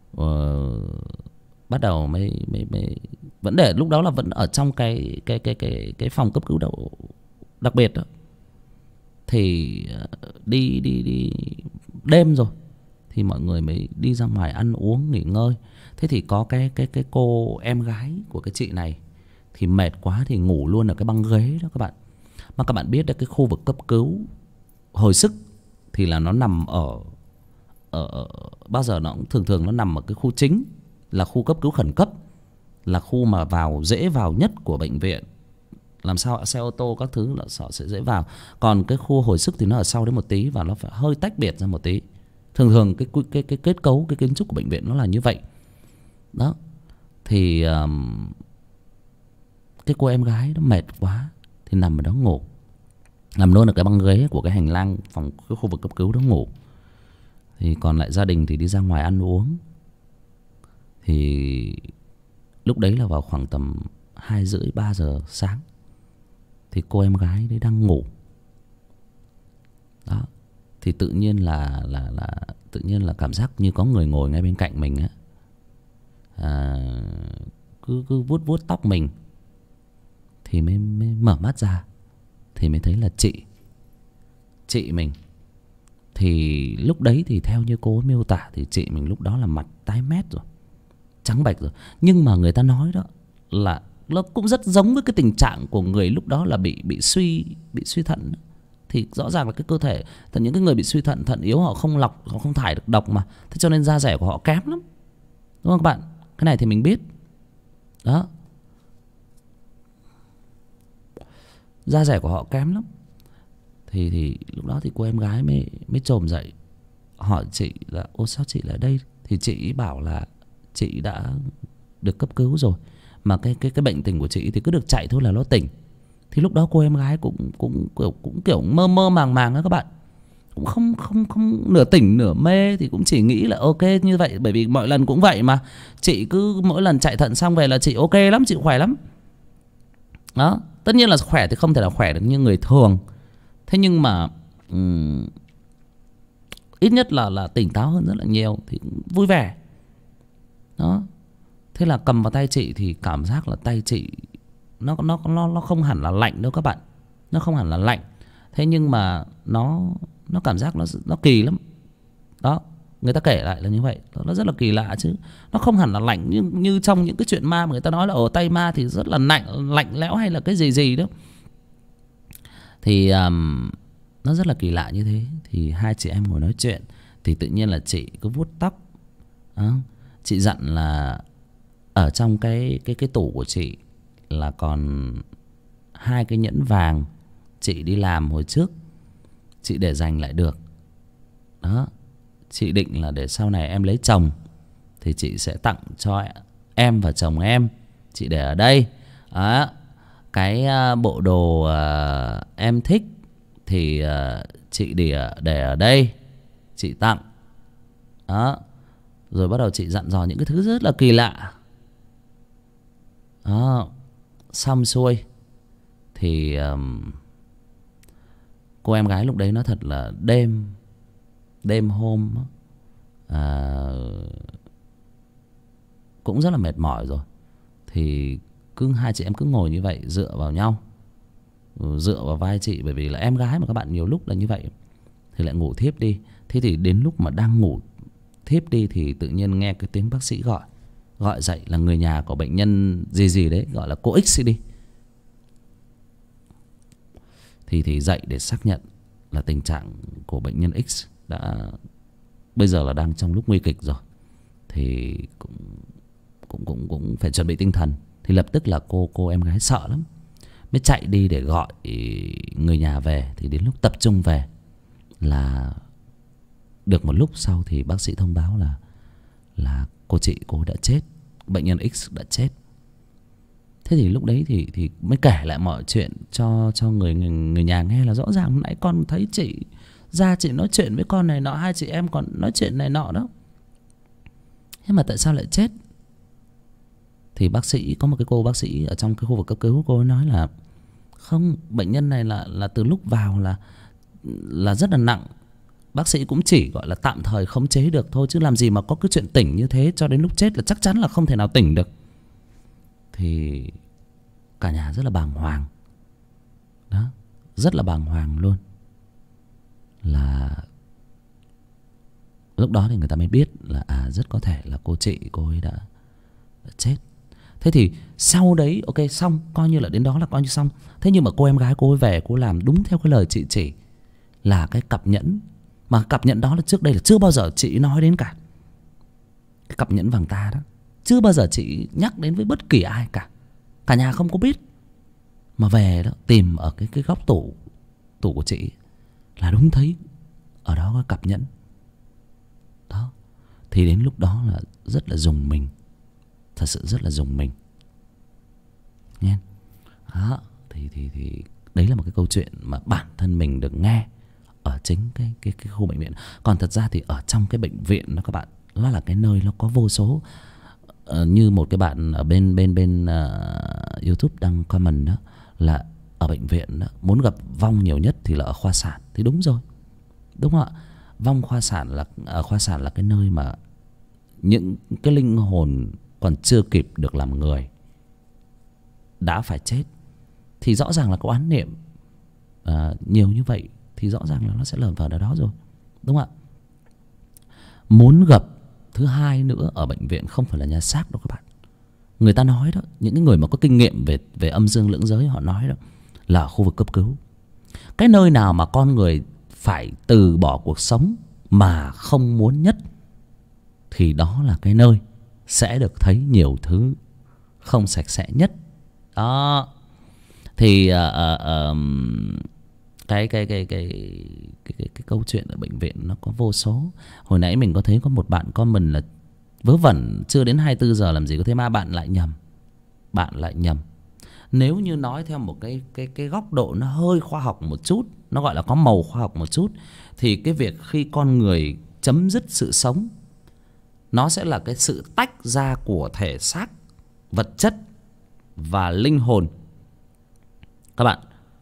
Bắt đầu mới vẫn để lúc đó là vẫn ở trong cái phòng cấp cứu đặc biệt đó. Thì đi đêm rồi thì mọi người mới đi ra ngoài ăn uống nghỉ ngơi. Thế thì có cái cô em gái của cái chị này thì mệt quá thì ngủ luôn ở cái băng ghế đó các bạn. Mà các bạn biết là cái khu vực cấp cứu hồi sức thì là nó nằm ở bao giờ nó cũng thường nó nằm ở cái khu chính, là khu cấp cứu khẩn cấp, là khu mà dễ vào nhất của bệnh viện, làm sao xe ô tô các thứ là họ sẽ dễ vào. Còn cái khu hồi sức thì nó ở sau đấy một tí và nó phải hơi tách biệt ra một tí. Thường thường cái kết cấu, cái kiến trúc của bệnh viện nó là như vậy đó. Thì cái cô em gái nó mệt quá thì nằm ở đó ngủ, nằm luôn ở cái băng ghế của cái hành lang phòng cái khu vực cấp cứu đó ngủ. Thì còn lại gia đình thì đi ra ngoài ăn uống. Thì lúc đấy là vào khoảng tầm 2:30 3 giờ sáng. Thì cô em gái đấy đang ngủ đó. Thì tự nhiên là cảm giác như có người ngồi ngay bên cạnh mình á, cứ vuốt vuốt tóc mình. Thì mới mở mắt ra thì mới thấy là chị mình. Thì lúc đấy thì theo như cô miêu tả thì chị mình lúc đó là mặt tái mét rồi, trắng bệch rồi. Nhưng mà người ta nói đó là nó cũng rất giống với cái tình trạng của người lúc đó là bị suy thận. Thì rõ ràng là cái cơ thể những cái người bị suy thận, thận yếu, họ không lọc, họ không thải được độc mà. Thế cho nên da dẻ của họ kém lắm, đúng không các bạn? Cái này thì mình biết đó, da dẻ của họ kém lắm. Thì lúc đó thì cô em gái mới chồm dậy hỏi chị là ô sao chị lại ở đây. Thì chị bảo là chị đã được cấp cứu rồi, mà cái bệnh tình của chị thì cứ được chạy thôi là nó tỉnh. Thì lúc đó cô em gái cũng kiểu mơ mơ màng màng đó các bạn, cũng không nửa tỉnh nửa mê. Thì cũng chỉ nghĩ là ok như vậy, bởi vì mọi lần cũng vậy mà. Chị cứ mỗi lần chạy thận xong về là chị ok lắm, chị khỏe lắm đó. Tất nhiên là khỏe thì không thể nào khỏe được như người thường, thế nhưng mà ít nhất là tỉnh táo hơn rất là nhiều. Thì cũng vui vẻ đó. Thế là cầm vào tay chị thì cảm giác là tay chị nó không hẳn là lạnh đâu các bạn, nó không hẳn là lạnh. Thế nhưng mà nó cảm giác nó kỳ lắm đó. Người ta kể lại là như vậy, nó rất là kỳ lạ chứ. Nó không hẳn là lạnh như trong những cái chuyện ma mà người ta nói là ở tay ma thì rất là lạnh lẽo hay là cái gì đó. Thì nó rất là kỳ lạ như thế. Thì hai chị em ngồi nói chuyện thì tự nhiên là chị cứ vuốt tóc đó. Chị dặn là ở trong cái tủ của chị là còn 2 cái nhẫn vàng chị đi làm hồi trước, chị để dành lại được đó. Chị định là để sau này em lấy chồng thì chị sẽ tặng cho em và chồng em. Chị để ở đây đó. Cái bộ đồ em thích thì chị để ở đây, chị tặng đó. Rồi bắt đầu chị dặn dò những cái thứ rất là kỳ lạ đó. Xong xuôi thì cô em gái lúc đấy nói thật là đêm hôm cũng rất là mệt mỏi rồi. Thì hai chị em cứ ngồi như vậy dựa vào nhau, dựa vào vai chị. Bởi vì là em gái mà các bạn, nhiều lúc là như vậy thì lại ngủ thiếp đi. Thế thì đến lúc mà đang ngủ thiếp đi thì tự nhiên nghe cái tiếng bác sĩ gọi dậy là người nhà của bệnh nhân gì đấy, gọi là cô X đi. Thì dậy để xác nhận là tình trạng của bệnh nhân X đã bây giờ là đang trong lúc nguy kịch rồi. Thì cũng phải chuẩn bị tinh thần. Thì lập tức là cô em gái sợ lắm, mới chạy đi để gọi người nhà về. Thì đến lúc tập trung về là được một lúc sau thì bác sĩ thông báo là cô đã chết, bệnh nhân X đã chết. Thế thì lúc đấy thì mới kể lại mọi chuyện cho người nhà nghe, là rõ ràng nãy con thấy chị ra, chị nói chuyện với con này nọ, hai chị em còn nói chuyện này nọ đó. Thế mà tại sao lại chết? Thì bác sĩ, có một cái cô bác sĩ ở trong cái khu vực cấp cứu, cô ấy nói là không, bệnh nhân này là từ lúc vào là rất là nặng. Bác sĩ cũng chỉ gọi là tạm thời khống chế được thôi, chứ làm gì mà có cái chuyện tỉnh như thế. Cho đến lúc chết là chắc chắn là không thể nào tỉnh được. Thì cả nhà rất là bàng hoàng đó, rất là bàng hoàng luôn. Là lúc đó thì người ta mới biết là rất có thể là cô ấy đã chết. Thế thì sau đấy ok, xong, coi như là đến đó là coi như xong. Thế nhưng mà cô em gái cô ấy về, cô làm đúng theo cái lời chị chỉ, là cái cặp nhẫn. Mà cặp nhẫn đó là trước đây là chưa bao giờ chị nói đến cả. Cái cặp nhẫn vàng ta đó chưa bao giờ chị nhắc đến với bất kỳ ai cả. Cả nhà không có biết Mà về đó tìm ở cái góc tủ của chị là đúng thấy ở đó có cặp nhẫn. Đó. Thì đến lúc đó là rất là rùng mình. Thật sự rất là rùng mình. Nghe. Đó. Thì đấy là một cái câu chuyện mà bản thân mình được nghe ở chính cái khu bệnh viện. Còn thật ra thì ở trong cái bệnh viện đó các bạn, nó là cái nơi nó có vô số như một cái bạn ở bên YouTube đăng comment đó, là ở bệnh viện đó, muốn gặp vong nhiều nhất thì là ở khoa sản. Thì đúng rồi, đúng không ạ? Vong khoa sản là ở khoa sản là cái nơi mà những cái linh hồn còn chưa kịp được làm người đã phải chết. Thì rõ ràng là có oán niệm nhiều như vậy thì rõ ràng là nó sẽ lởn vởn ở đó rồi, đúng không ạ? Muốn gặp thứ hai nữa ở bệnh viện không phải là nhà xác đâu các bạn. Người ta nói đó, những cái người mà có kinh nghiệm về âm dương lưỡng giới họ nói đó, là ở khu vực cấp cứu. Cái nơi nào mà con người phải từ bỏ cuộc sống mà không muốn nhất thì đó là cái nơi sẽ được thấy nhiều thứ không sạch sẽ nhất. Đó. Thì cái câu chuyện ở bệnh viện nó có vô số. Hồi nãy mình có thấy có một bạn comment là vớ vẩn chưa đến 24 giờ làm gì có thế ma. Bạn lại nhầm. Bạn lại nhầm. Nếu như nói theo một cái góc độ nó hơi khoa học một chút, nó gọi là có màu khoa học một chút, thì cái việc khi con người chấm dứt sự sống, nó sẽ là cái sự tách ra của thể xác, vật chất và linh hồn. Các bạn,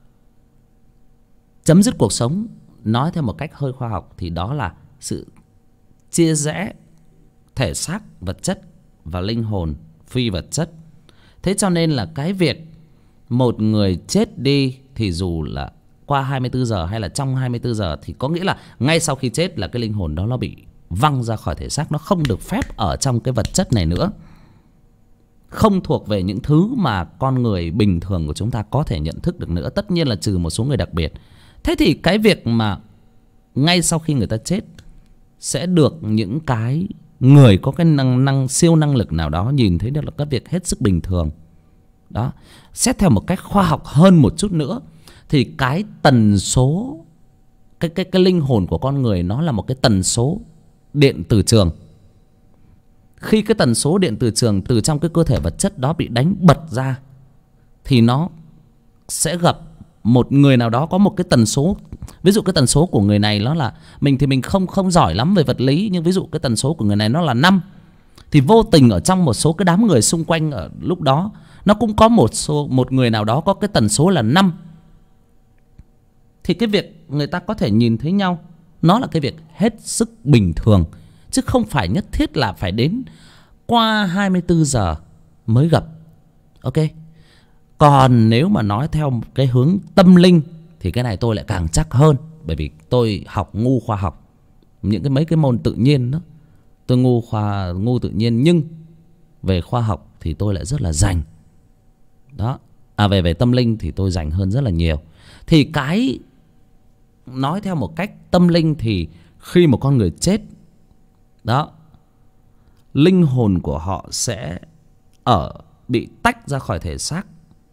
chấm dứt cuộc sống nói theo một cách hơi khoa học thì đó là sự chia rẽ thể xác, vật chất và linh hồn phi vật chất. Thế cho nên là cái việc một người chết đi thì dù là qua 24 giờ hay là trong 24 giờ thì có nghĩa là ngay sau khi chết là cái linh hồn đó nó bị văng ra khỏi thể xác, nó không được phép ở trong cái vật chất này nữa, không thuộc về những thứ mà con người bình thường của chúng ta có thể nhận thức được nữa. Tất nhiên là trừ một số người đặc biệt. Thế thì cái việc mà ngay sau khi người ta chết sẽ được những cái người có cái siêu năng lực nào đó nhìn thấy được là cái việc hết sức bình thường. Đó. Xét theo một cách khoa học hơn một chút nữa thì cái tần số cái linh hồn của con người nó là một cái tần số điện từ trường. Khi cái tần số điện từ trường từ trong cái cơ thể vật chất đó bị đánh bật ra thì nó sẽ gặp một người nào đó có một cái tần số. Ví dụ cái tần số của người này nó là mình thì mình không giỏi lắm về vật lý, nhưng ví dụ cái tần số của người này nó là 5 thì vô tình ở trong một số cái đám người xung quanh ở lúc đó nó cũng có một người nào đó có cái tần số là 5. Thì cái việc người ta có thể nhìn thấy nhau nó là cái việc hết sức bình thường, chứ không phải nhất thiết là phải đến qua 24 giờ mới gặp. Ok. Còn nếu mà nói theo cái hướng tâm linh thì cái này tôi lại càng chắc hơn, bởi vì tôi học ngu khoa học, những mấy cái môn tự nhiên đó tôi ngu tự nhiên, nhưng về khoa học thì tôi lại rất là rành. Đó. Về tâm linh thì tôi rành hơn rất là nhiều. Thì cái nói theo một cách tâm linh thì khi một con người chết đó, linh hồn của họ sẽ bị tách ra khỏi thể xác.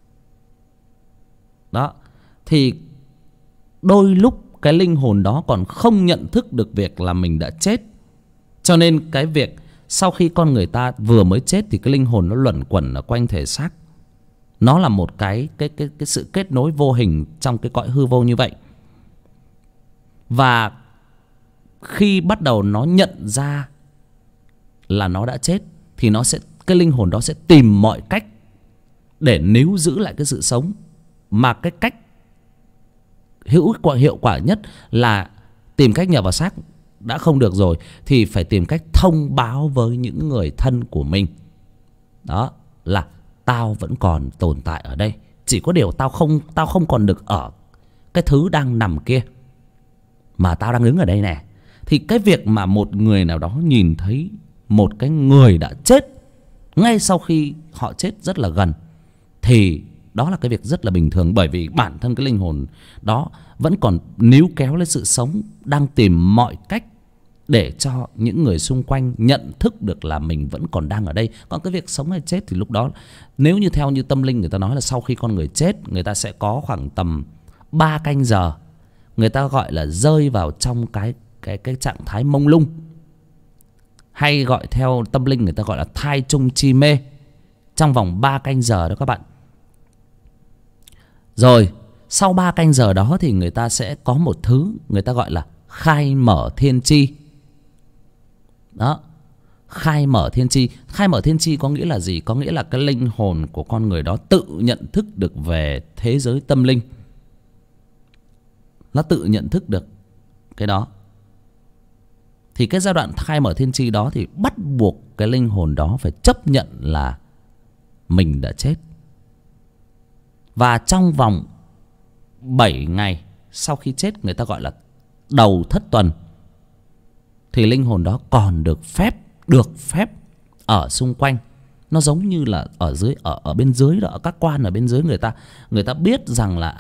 Đó. Thì đôi lúc cái linh hồn đó còn không nhận thức được việc là mình đã chết. Cho nên cái việc sau khi con người ta vừa mới chết thì cái linh hồn nó luẩn quẩn ở quanh thể xác. Nó là một cái sự kết nối vô hình trong cái cõi hư vô như vậy. Và khi bắt đầu nó nhận ra là nó đã chết thì cái linh hồn đó sẽ tìm mọi cách để níu giữ lại cái sự sống. Mà cái cách hiệu quả nhất là tìm cách nhờ vào xác đã không được rồi thì phải tìm cách thông báo với những người thân của mình. Đó là tao vẫn còn tồn tại ở đây, chỉ có điều tao không còn được ở cái thứ đang nằm kia, mà tao đang đứng ở đây nè. Thì cái việc mà một người nào đó nhìn thấy một cái người đã chết ngay sau khi họ chết rất là gần thì đó là cái việc rất là bình thường, bởi vì bản thân cái linh hồn đó vẫn còn níu kéo lấy sự sống, đang tìm mọi cách để cho những người xung quanh nhận thức được là mình vẫn còn đang ở đây. Còn cái việc sống hay chết thì lúc đó, nếu như theo như tâm linh người ta nói là sau khi con người chết, người ta sẽ có khoảng tầm 3 canh giờ, người ta gọi là rơi vào trong cái trạng thái mông lung, hay gọi theo tâm linh người ta gọi là thai chung chi mê, trong vòng 3 canh giờ đó các bạn. Rồi sau 3 canh giờ đó thì người ta sẽ có một thứ người ta gọi là khai mở thiên chi. Đó, khai mở thiên chi. Khai mở thiên chi có nghĩa là gì? Có nghĩa là cái linh hồn của con người đó tự nhận thức được về thế giới tâm linh. Nó tự nhận thức được cái đó. Thì cái giai đoạn khai mở thiên chi đó thì bắt buộc cái linh hồn đó phải chấp nhận là mình đã chết. Và trong vòng 7 ngày sau khi chết, người ta gọi là đầu thất tuần, thì linh hồn đó còn được phép ở xung quanh. Nó giống như là ở dưới, ở bên dưới đó, các quan ở bên dưới người ta biết rằng là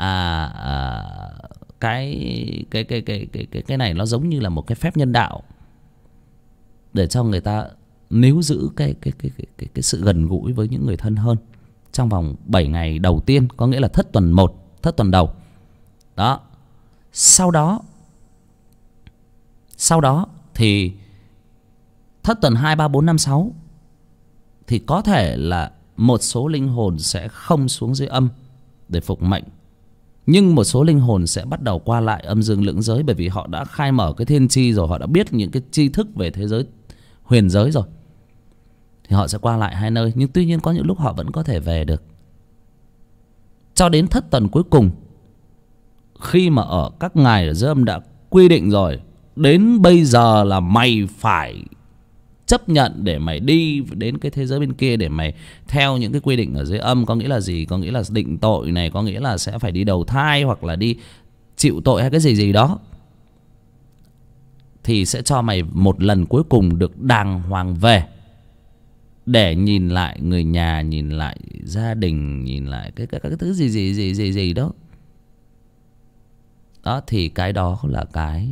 cái này nó giống như là một cái phép nhân đạo để cho người ta níu giữ cái sự gần gũi với những người thân hơn trong vòng 7 ngày đầu tiên, có nghĩa là thất tuần 1, thất tuần đầu. Đó. Sau đó thì thất tuần 2, 3, 4, 5, 6 thì có thể là một số linh hồn sẽ không xuống dưới âm để phục mệnh, nhưng một số linh hồn sẽ bắt đầu qua lại âm dương lưỡng giới, bởi vì họ đã khai mở cái thiên chi rồi, họ đã biết những cái tri thức về thế giới huyền giới rồi, thì họ sẽ qua lại hai nơi. Nhưng tuy nhiên có những lúc họ vẫn có thể về được. Cho đến thất tuần cuối cùng, khi mà ở các ngài ở dưới âm đã quy định rồi, đến bây giờ là mày phải chấp nhận để mày đi đến cái thế giới bên kia, để mày theo những cái quy định ở dưới âm. Có nghĩa là gì? Có nghĩa là định tội này, có nghĩa là sẽ phải đi đầu thai hoặc là đi chịu tội hay cái gì gì đó, thì sẽ cho mày một lần cuối cùng được đàng hoàng về, để nhìn lại người nhà, nhìn lại gia đình, nhìn lại cái thứ gì đó. Đó thì cái đó là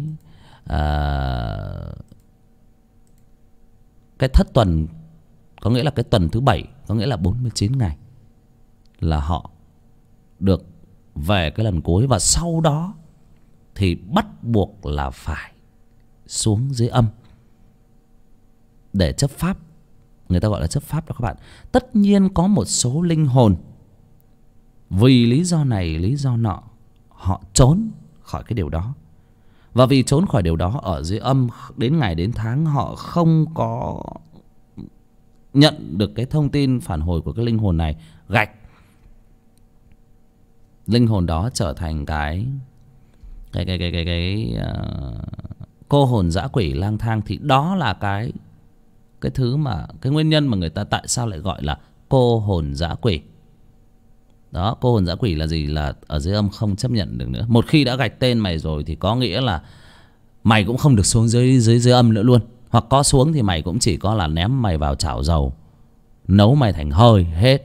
cái thất tuần, có nghĩa là cái tuần thứ 7, có nghĩa là 49 ngày là họ được về cái lần cuối. Và sau đó thì bắt buộc là phải xuống dưới âm để chấp pháp. Người ta gọi là chấp pháp đó các bạn. Tất nhiên có một số linh hồn vì lý do này lý do nọ, họ trốn khỏi cái điều đó. Và vì trốn khỏi điều đó, ở dưới âm đến ngày đến tháng họ không có nhận được cái thông tin phản hồi của cái linh hồn này, gạch linh hồn đó trở thành cái cô hồn dã quỷ lang thang. Thì đó là cái thứ mà cái nguyên nhân mà người ta tại sao lại gọi là cô hồn dã quỷ. Đó, cô hồn dã quỷ là gì? Là ở dưới âm không chấp nhận được nữa. Một khi đã gạch tên mày rồi thì có nghĩa là mày cũng không được xuống dưới âm nữa luôn. Hoặc có xuống thì mày cũng chỉ có là ném mày vào chảo dầu, nấu mày thành hơi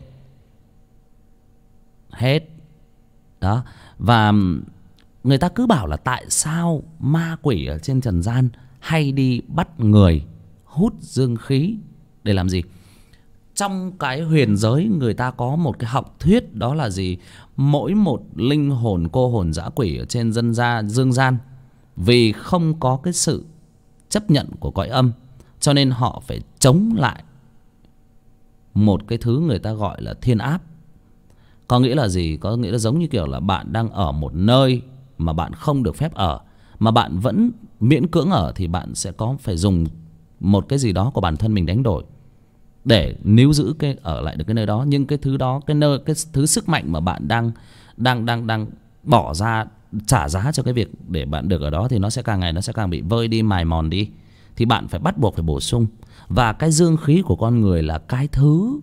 hết. Đó. Và người ta cứ bảo là tại sao ma quỷ ở trên trần gian hay đi bắt người hút dương khí để làm gì? Trong cái huyền giới người ta có một cái học thuyết, đó là gì? Mỗi một linh hồn cô hồn dã quỷ ở trên dương gian, vì không có cái sự chấp nhận của cõi âm, cho nên họ phải chống lại một cái thứ người ta gọi là thiên áp. Có nghĩa là gì? Có nghĩa là giống như kiểu là bạn đang ở một nơi mà bạn không được phép ở, mà bạn vẫn miễn cưỡng ở, thì bạn sẽ có phải dùng một cái gì đó của bản thân mình đánh đổi để níu giữ cái ở lại được cái nơi đó. Nhưng cái thứ đó, cái thứ sức mạnh mà bạn đang bỏ ra, trả giá cho cái việc để bạn được ở đó, thì nó sẽ càng ngày nó sẽ càng bị vơi đi, mài mòn đi. Thì bạn phải bắt buộc phải bổ sung. Và cái dương khí của con người là cái thứ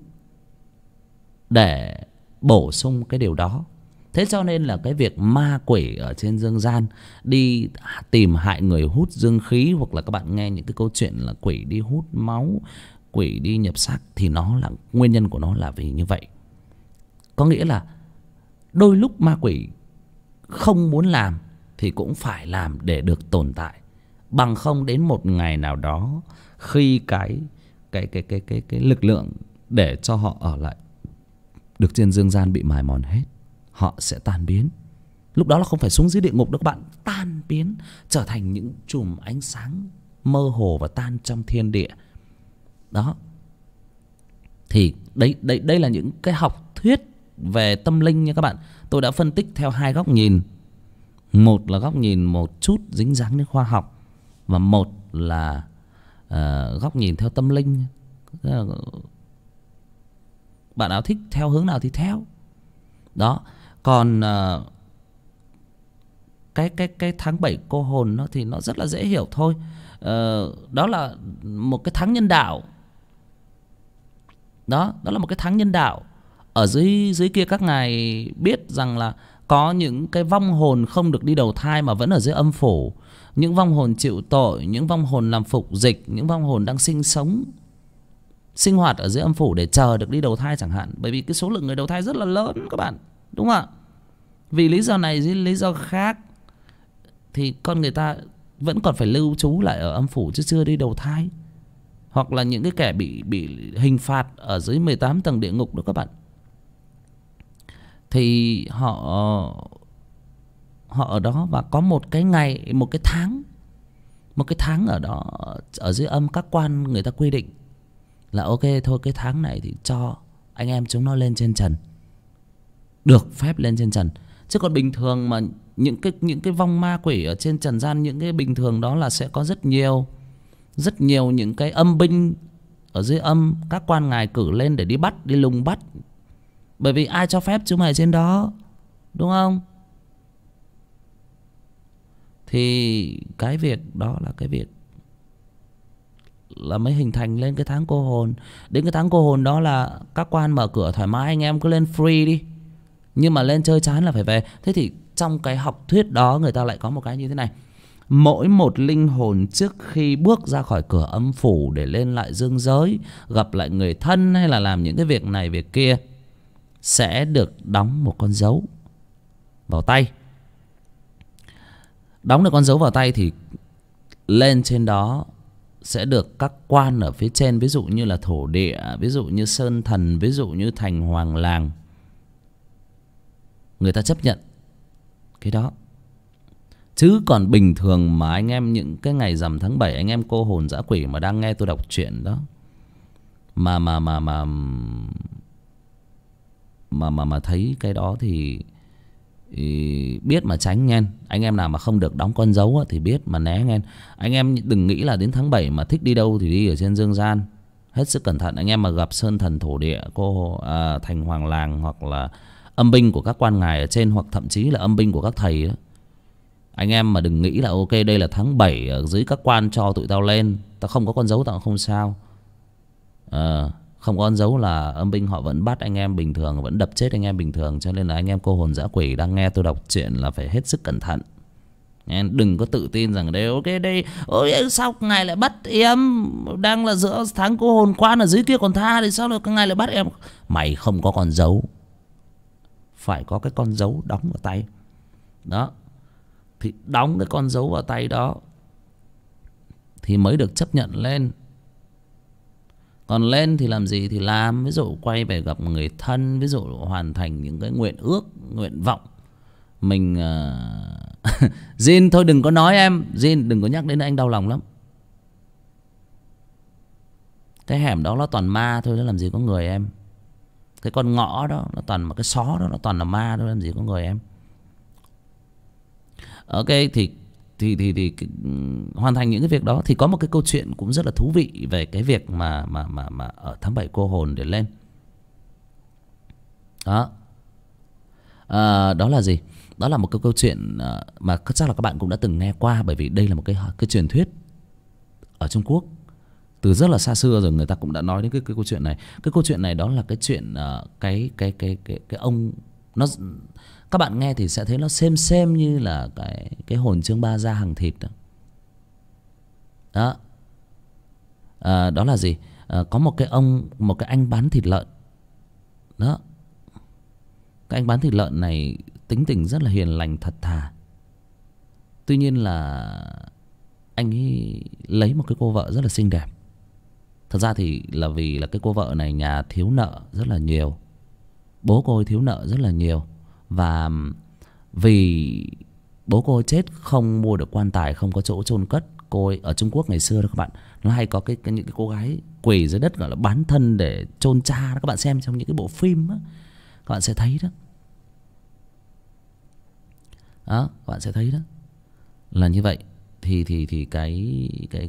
để bổ sung cái điều đó. Thế cho nên là cái việc ma quỷ ở trên dương gian đi tìm hại người hút dương khí, hoặc là các bạn nghe những cái câu chuyện là quỷ đi hút máu, quỷ đi nhập xác, thì nó là nguyên nhân của nó là vì như vậy. Có nghĩa là đôi lúc ma quỷ không muốn làm thì cũng phải làm để được tồn tại. Bằng không đến một ngày nào đó, khi cái lực lượng để cho họ ở lại được trên dương gian bị mài mòn hết, họ sẽ tan biến. Lúc đó là không phải xuống dưới địa ngục đâu các bạn, tan biến, trở thành những chùm ánh sáng mơ hồ và tan trong thiên địa. Đó. Thì đây là những cái học thuyết về tâm linh nha các bạn. Tôi đã phân tích theo hai góc nhìn. Một là góc nhìn một chút dính dáng đến khoa học, và một là góc nhìn theo tâm linh. Bạn nào thích theo hướng nào thì theo. Đó. Còn cái tháng 7 cô hồn nó thì nó rất là dễ hiểu thôi. Đó là một cái tháng nhân đạo. Đó là một cái tháng nhân đạo. Ở dưới kia các ngài biết rằng là có những cái vong hồn không được đi đầu thai mà vẫn ở dưới âm phủ. Những vong hồn chịu tội, những vong hồn làm phục dịch, những vong hồn đang sinh hoạt ở dưới âm phủ để chờ được đi đầu thai chẳng hạn. Bởi vì cái số lượng người đầu thai rất là lớn các bạn, đúng không ạ? Vì lý do này với lý do khác thì con người ta vẫn còn phải lưu trú lại ở âm phủ chứ chưa đi đầu thai. Hoặc là những cái kẻ bị hình phạt ở dưới 18 tầng địa ngục đó các bạn, thì họ ở đó và có một cái ngày, một cái tháng ở đó, ở dưới âm các quan người ta quy định là ok thôi, cái tháng này thì cho anh em chúng nó lên trên trần, được phép lên trên trần. Chứ còn bình thường mà những cái vong ma quỷ ở trên trần gian, những cái bình thường đó là sẽ có rất nhiều những cái âm binh ở dưới âm các quan ngài cử lên để đi bắt, đi lùng bắt. Bởi vì ai cho phép chúng mày trên đó, đúng không? Thì cái việc đó là cái việc là mới hình thành lên cái tháng cô hồn. Đến cái tháng cô hồn đó là các quan mở cửa thoải mái, anh em cứ lên free đi, nhưng mà lên chơi chán là phải về. Thế thì trong cái học thuyết đó người ta lại có một cái như thế này: mỗi một linh hồn trước khi bước ra khỏi cửa âm phủ để lên lại dương giới, gặp lại người thân hay là làm những cái việc này việc kia, sẽ được đóng một con dấu vào tay. Đóng được con dấu vào tay thì lên trên đó sẽ được các quan ở phía trên, ví dụ như là thổ địa, ví dụ như sơn thần, ví dụ như thành hoàng làng, người ta chấp nhận cái đó. Chứ còn bình thường mà anh em những cái ngày rằm tháng 7, anh em cô hồn dã quỷ mà đang nghe tôi đọc truyện đó, mà thấy cái đó thì biết mà tránh nghe. Anh em nào mà không được đóng con dấu thì biết mà né nghe. Anh em đừng nghĩ là đến tháng 7 mà thích đi đâu thì đi ở trên dương gian. Hết sức cẩn thận. Anh em mà gặp sơn thần thổ địa, thành hoàng làng, hoặc là âm binh của các quan ngài ở trên, hoặc thậm chí là âm binh của các thầy đó, anh em mà đừng nghĩ là ok đây là tháng 7 ở dưới các quan cho tụi tao lên, tao không có con dấu tao không sao. Không có con dấu là âm binh họ vẫn bắt anh em bình thường, vẫn đập chết anh em bình thường. Cho nên là anh em cô hồn dã quỷ đang nghe tôi đọc chuyện là phải hết sức cẩn thận. Đừng có tự tin rằng đây ok đây, ôi sao ngài lại bắt em, đang là giữa tháng cô hồn, quan ở dưới kia còn tha thì sao lại ngài lại bắt em. Mày không có con dấu, phải có cái con dấu đóng vào tay đó. Thì đóng cái con dấu vào tay đó thì mới được chấp nhận lên. Còn lên thì làm gì thì làm, ví dụ quay về gặp người thân, ví dụ hoàn thành những cái nguyện ước, nguyện vọng mình. Jin thôi đừng có nói em, Jin đừng có nhắc đến anh đau lòng lắm. Cái hẻm đó nó toàn ma thôi, nó làm gì có người em. Cái con ngõ đó nó toàn, mà cái xó đó nó toàn là ma thôi, làm gì có người em. Ok thì hoàn thành những cái việc đó thì có một cái câu chuyện cũng rất là thú vị về cái việc mà ở tháng 7 cô hồn để lên. Đó. Đó là gì? Đó là một cái câu chuyện mà chắc là các bạn cũng đã từng nghe qua, bởi vì đây là một cái truyền thuyết ở Trung Quốc. Từ rất là xa xưa rồi người ta cũng đã nói đến cái câu chuyện này. Cái câu chuyện này đó là cái chuyện cái ông nó, các bạn nghe thì sẽ thấy nó xem như là cái hồn chương ba da hàng thịt đó. Đó. Đó là gì? Có một cái anh bán thịt lợn. Đó. Cái anh bán thịt lợn này tính tình rất là hiền lành thật thà. Tuy nhiên là anh ấy lấy một cái cô vợ rất là xinh đẹp. Thật ra thì là vì là cái cô vợ này nhà thiếu nợ rất là nhiều. Bố cô ấy thiếu nợ rất là nhiều. Và vì bố cô ấy chết không mua được quan tài, không có chỗ chôn cất. Cô ấy ở Trung Quốc ngày xưa đó các bạn, nó hay có những cái cô gái quỳ dưới đất gọi là bán thân để chôn cha đó. Các bạn xem trong những cái bộ phim đó, các bạn sẽ thấy đó. Đó, các bạn sẽ thấy đó là như vậy. Thì cái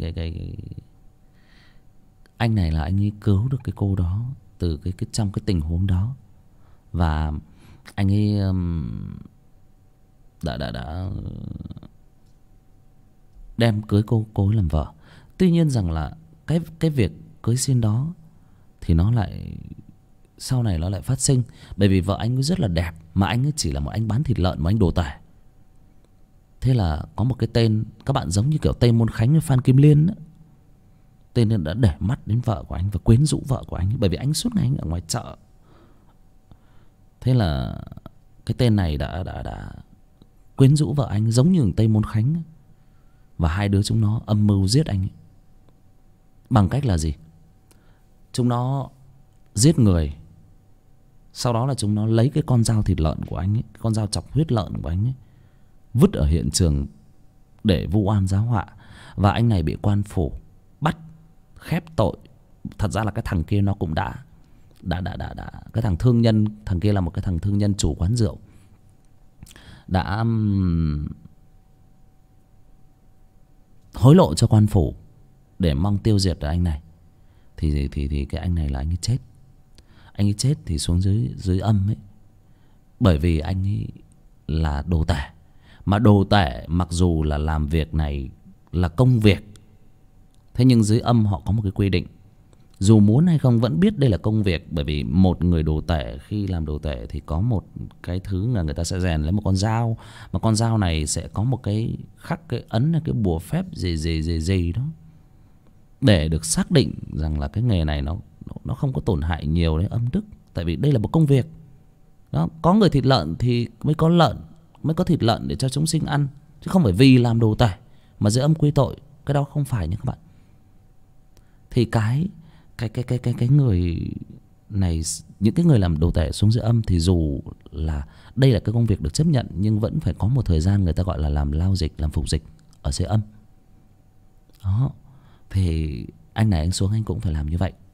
anh này là anh ấy cứu được cái cô đó từ cái trong cái tình huống đó. Và anh ấy đã đem cưới cô ấy làm vợ. Tuy nhiên rằng là cái việc cưới xin đó thì nó lại sau này nó lại phát sinh. Bởi vì vợ anh ấy rất là đẹp, mà anh ấy chỉ là một anh bán thịt lợn mà anh đồ tể. Thế là có một cái tên, các bạn giống như kiểu tên Môn Khánh với Phan Kim Liên đó. Tên nên đã để mắt đến vợ của anh và quyến rũ vợ của anh ấy, bởi vì anh suốt ngày anh ở ngoài chợ. Thế là cái tên này đã quyến rũ vợ anh giống như Tây Môn Khánh ấy. Và hai đứa chúng nó âm mưu giết anh ấy. Bằng cách là gì? Chúng nó giết người. Sau đó là chúng nó lấy cái con dao thịt lợn của anh ấy, con dao chọc huyết lợn của anh ấy, vứt ở hiện trường để vu oan giá họa. Và anh này bị quan phủ bắt khép tội. Thật ra là cái thằng kia nó cũng đã cái thằng thương nhân, thằng kia là một cái thằng thương nhân chủ quán rượu, đã hối lộ cho quan phủ để mong tiêu diệt được anh này. Thì cái anh này là anh ấy chết. Anh ấy chết thì xuống dưới âm ấy. Bởi vì anh ấy là đồ tể. Mà đồ tể mặc dù là làm việc này là công việc, thế nhưng dưới âm họ có một cái quy định, dù muốn hay không vẫn biết đây là công việc. Bởi vì một người đồ tể khi làm đồ tể thì có một cái thứ là người ta sẽ rèn lấy một con dao, mà con dao này sẽ có một cái khắc, cái ấn, cái bùa phép gì đó, để được xác định rằng là cái nghề này nó không có tổn hại nhiều đến âm đức. Tại vì đây là một công việc đó. Có người thịt lợn thì mới có lợn, mới có thịt lợn để cho chúng sinh ăn, chứ không phải vì làm đồ tể mà dưới âm quy tội. Cái đó không phải nha các bạn. Thì cái người này, những cái người làm đồ tể xuống dưới âm thì dù là đây là cái công việc được chấp nhận, nhưng vẫn phải có một thời gian người ta gọi là làm lao dịch, làm phục dịch ở dưới âm đó. Thì anh này anh xuống anh cũng phải làm như vậy.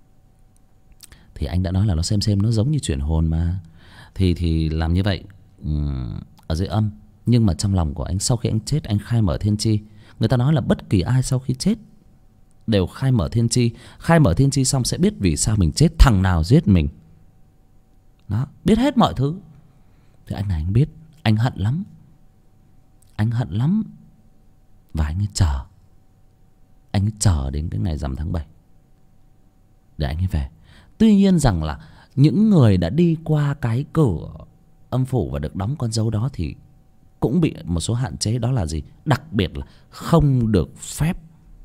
Thì anh đã nói là nó xem nó giống như chuyển hồn mà. Thì làm như vậy ở dưới âm. Nhưng mà trong lòng của anh, sau khi anh chết, anh khai mở thiên tri. Người ta nói là bất kỳ ai sau khi chết đều khai mở thiên tri. Khai mở thiên tri xong sẽ biết vì sao mình chết, thằng nào giết mình đó, biết hết mọi thứ. Thì anh này anh biết, anh hận lắm. Anh hận lắm. Và anh ấy chờ. Anh ấy chờ đến cái ngày rằm tháng 7 để anh ấy về. Tuy nhiên rằng là những người đã đi qua cái cửa âm phủ và được đóng con dấu đó thì cũng bị một số hạn chế. Đó là gì? Đặc biệt là không được phép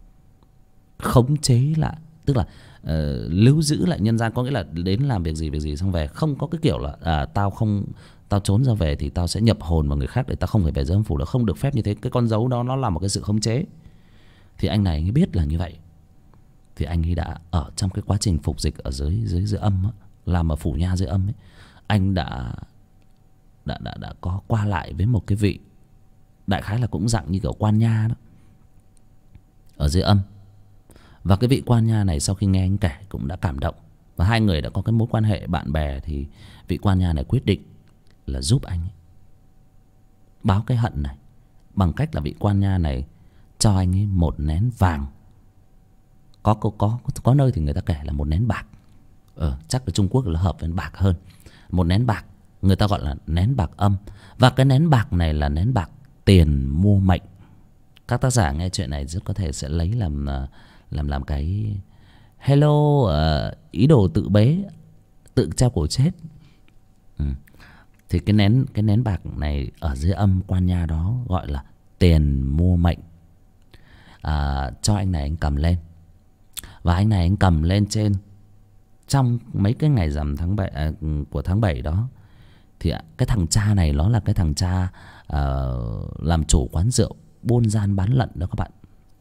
khống chế lại, tức là lưu giữ lại nhân gian. Có nghĩa là đến làm việc gì xong về, không có cái kiểu là tao trốn ra về thì tao sẽ nhập hồn vào người khác để tao không phải về dưới âm phủ. Đó, không được phép như thế. Cái con dấu đó nó là một cái sự khống chế. Thì anh này anh ấy biết là như vậy. Thì anh ấy đã ở trong cái quá trình phục dịch ở dưới âm á, làm ở phủ nha dưới âm ấy, anh đã có qua lại với một cái vị đại khái là cũng dạng như kiểu quan nha đó ở dưới âm. Và cái vị quan nha này sau khi nghe anh kể cũng đã cảm động, và hai người đã có cái mối quan hệ bạn bè. Thì vị quan nha này quyết định là giúp anh ấy báo cái hận này bằng cách là vị quan nha này cho anh ấy một nén vàng. Có nơi thì người ta kể là một nén bạc. Chắc ở Trung Quốc là hợp với bạc hơn. Một nén bạc, người ta gọi là nén bạc âm. Và cái nén bạc này là nén bạc tiền mua mệnh. Các tác giả nghe chuyện này rất có thể sẽ lấy làm cái hello, ý đồ tự bế, tự treo cổ chết. Thì cái nén bạc này ở dưới âm quan nha đó gọi là tiền mua mệnh. Cho anh này anh cầm lên. Và anh này anh cầm lên trên trong mấy cái ngày rằm của tháng 7 đó. Thì cái thằng cha này nó là cái thằng cha làm chủ quán rượu buôn gian bán lận đó các bạn.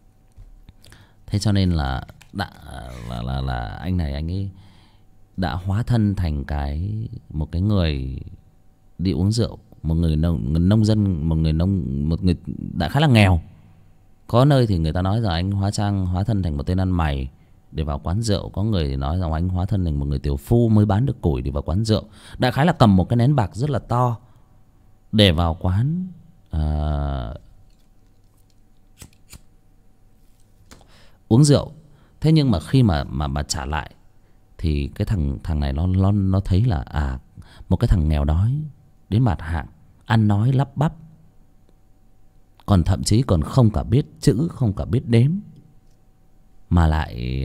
Thế cho nên là là anh này anh ấy đã hóa thân thành một cái người đi uống rượu, một người nông dân, một người đại khá là nghèo. Có nơi thì người ta nói rằng anh hóa thân thành một tên ăn mày để vào quán rượu, có người thì nói rằng anh hóa thân thành một người tiểu phu mới bán được củi để vào quán rượu. Đại khái là cầm một cái nén bạc rất là to để vào quán uống rượu. Thế nhưng mà khi mà trả lại thì cái thằng này nó thấy là một cái thằng nghèo đói đến mặt hạng, ăn nói lắp bắp, còn thậm chí còn không cả biết chữ, không cả biết đếm, mà lại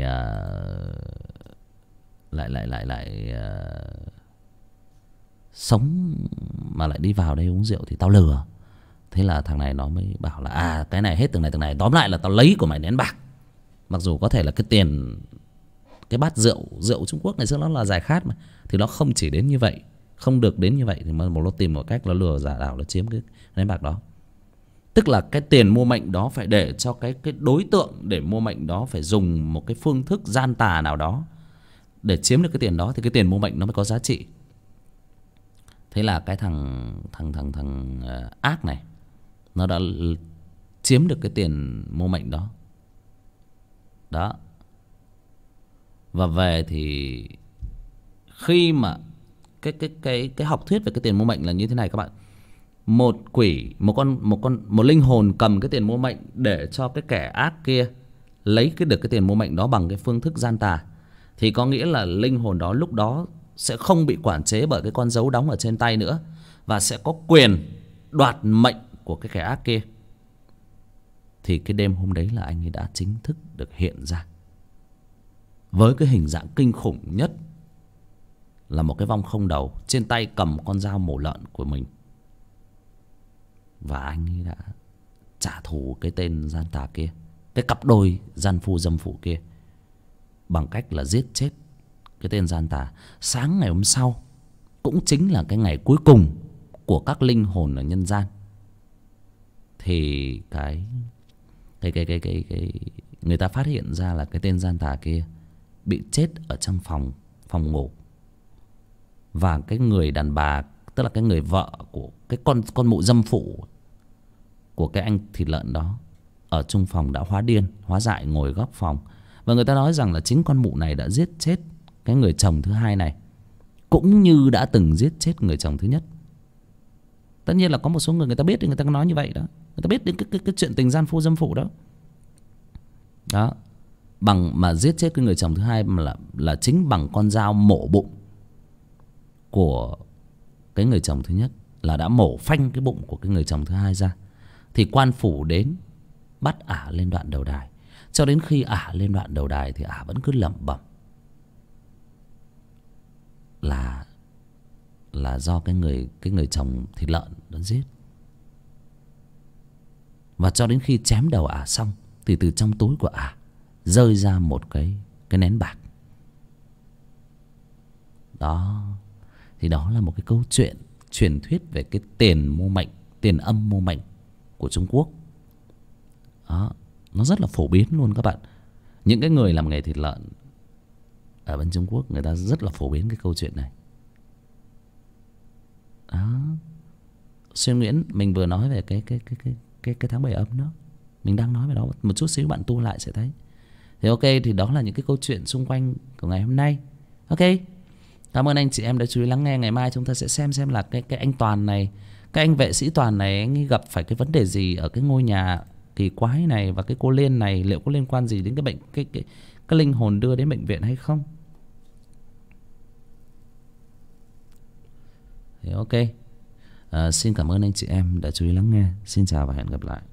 sống mà lại đi vào đây uống rượu thì tao lừa. Thế là thằng này nó mới bảo là cái này hết từng này, tóm lại là tao lấy của mày nén bạc. Mặc dù có thể là cái tiền, cái bát rượu Trung Quốc ngày xưa nó là giải khát mà, thì nó không chỉ đến như vậy, không được đến như vậy, thì mà nó tìm một cách nó lừa giả đảo, nó chiếm cái nén bạc đó. Tức là cái tiền mua mệnh đó phải để cho cái đối tượng để mua mệnh đó phải dùng một cái phương thức gian tà nào đó để chiếm được cái tiền đó, thì cái tiền mua mệnh nó mới có giá trị. Thế là cái thằng ác này nó đã chiếm được cái tiền mua mệnh đó. Đó. Và về thì khi mà cái học thuyết về cái tiền mua mệnh là như thế này các bạn. Một quỷ, một linh hồn cầm cái tiền mua mệnh để cho cái kẻ ác kia lấy được cái tiền mua mệnh đó bằng cái phương thức gian tà, thì có nghĩa là linh hồn đó lúc đó sẽ không bị quản chế bởi cái con dấu đóng ở trên tay nữa, và sẽ có quyền đoạt mệnh của cái kẻ ác kia. Thì cái đêm hôm đấy là anh ấy đã chính thức được hiện ra với cái hình dạng kinh khủng nhất, là một cái vong không đầu, trên tay cầm con dao mổ lợn của mình. Và anh ấy đã trả thù cái tên gian tà kia, cái cặp đôi gian phu dâm phụ kia, bằng cách là giết chết cái tên gian tà. Sáng ngày hôm sau cũng chính là cái ngày cuối cùng của các linh hồn ở nhân gian, thì cái người ta phát hiện ra là cái tên gian tà kia bị chết ở trong phòng ngủ. Và cái người đàn bà, tức là cái người vợ của cái con mụ dâm phụ của cái anh thịt lợn đó, ở chung phòng đã hóa điên, hóa dại ngồi góc phòng. Và người ta nói rằng là chính con mụ này đã giết chết cái người chồng thứ hai này, cũng như đã từng giết chết người chồng thứ nhất. Tất nhiên là có một số người ta biết thì người ta nói như vậy đó, người ta biết đến cái chuyện tình gian phu dâm phụ đó. Đó, bằng mà giết chết cái người chồng thứ hai mà là chính bằng con dao mổ bụng của cái người chồng thứ nhất, là đã mổ phanh cái bụng của cái người chồng thứ hai ra. Thì quan phủ đến bắt lên đoạn đầu đài. Cho đến khi lên đoạn đầu đài thì vẫn cứ lẩm bẩm là do cái người chồng thịt lợn đã giết. Và cho đến khi chém đầu xong thì từ trong túi của rơi ra một cái nén bạc. Đó. Thì đó là một cái câu chuyện truyền thuyết về cái tiền mua mệnh, tiền âm mua mệnh của Trung Quốc. Đó, nó rất là phổ biến luôn các bạn. Những cái người làm nghề thịt lợn ở bên Trung Quốc, người ta rất là phổ biến cái câu chuyện này. Đó. Xuyên Nguyễn, mình vừa nói về cái tháng 7 âm đó, mình đang nói về đó một chút xíu, bạn tu lại sẽ thấy. Thì ok, thì đó là những cái câu chuyện xung quanh của ngày hôm nay. Ok, cảm ơn anh chị em đã chú ý lắng nghe. Ngày mai chúng ta sẽ xem là cái anh Toàn này, cái anh vệ sĩ Toàn này, anh ấy gặp phải cái vấn đề gì ở cái ngôi nhà kỳ quái này, và cái cô Liên này liệu có liên quan gì đến cái bệnh cái linh hồn đưa đến bệnh viện hay không. Thì ok, xin cảm ơn anh chị em đã chú ý lắng nghe. Xin chào và hẹn gặp lại.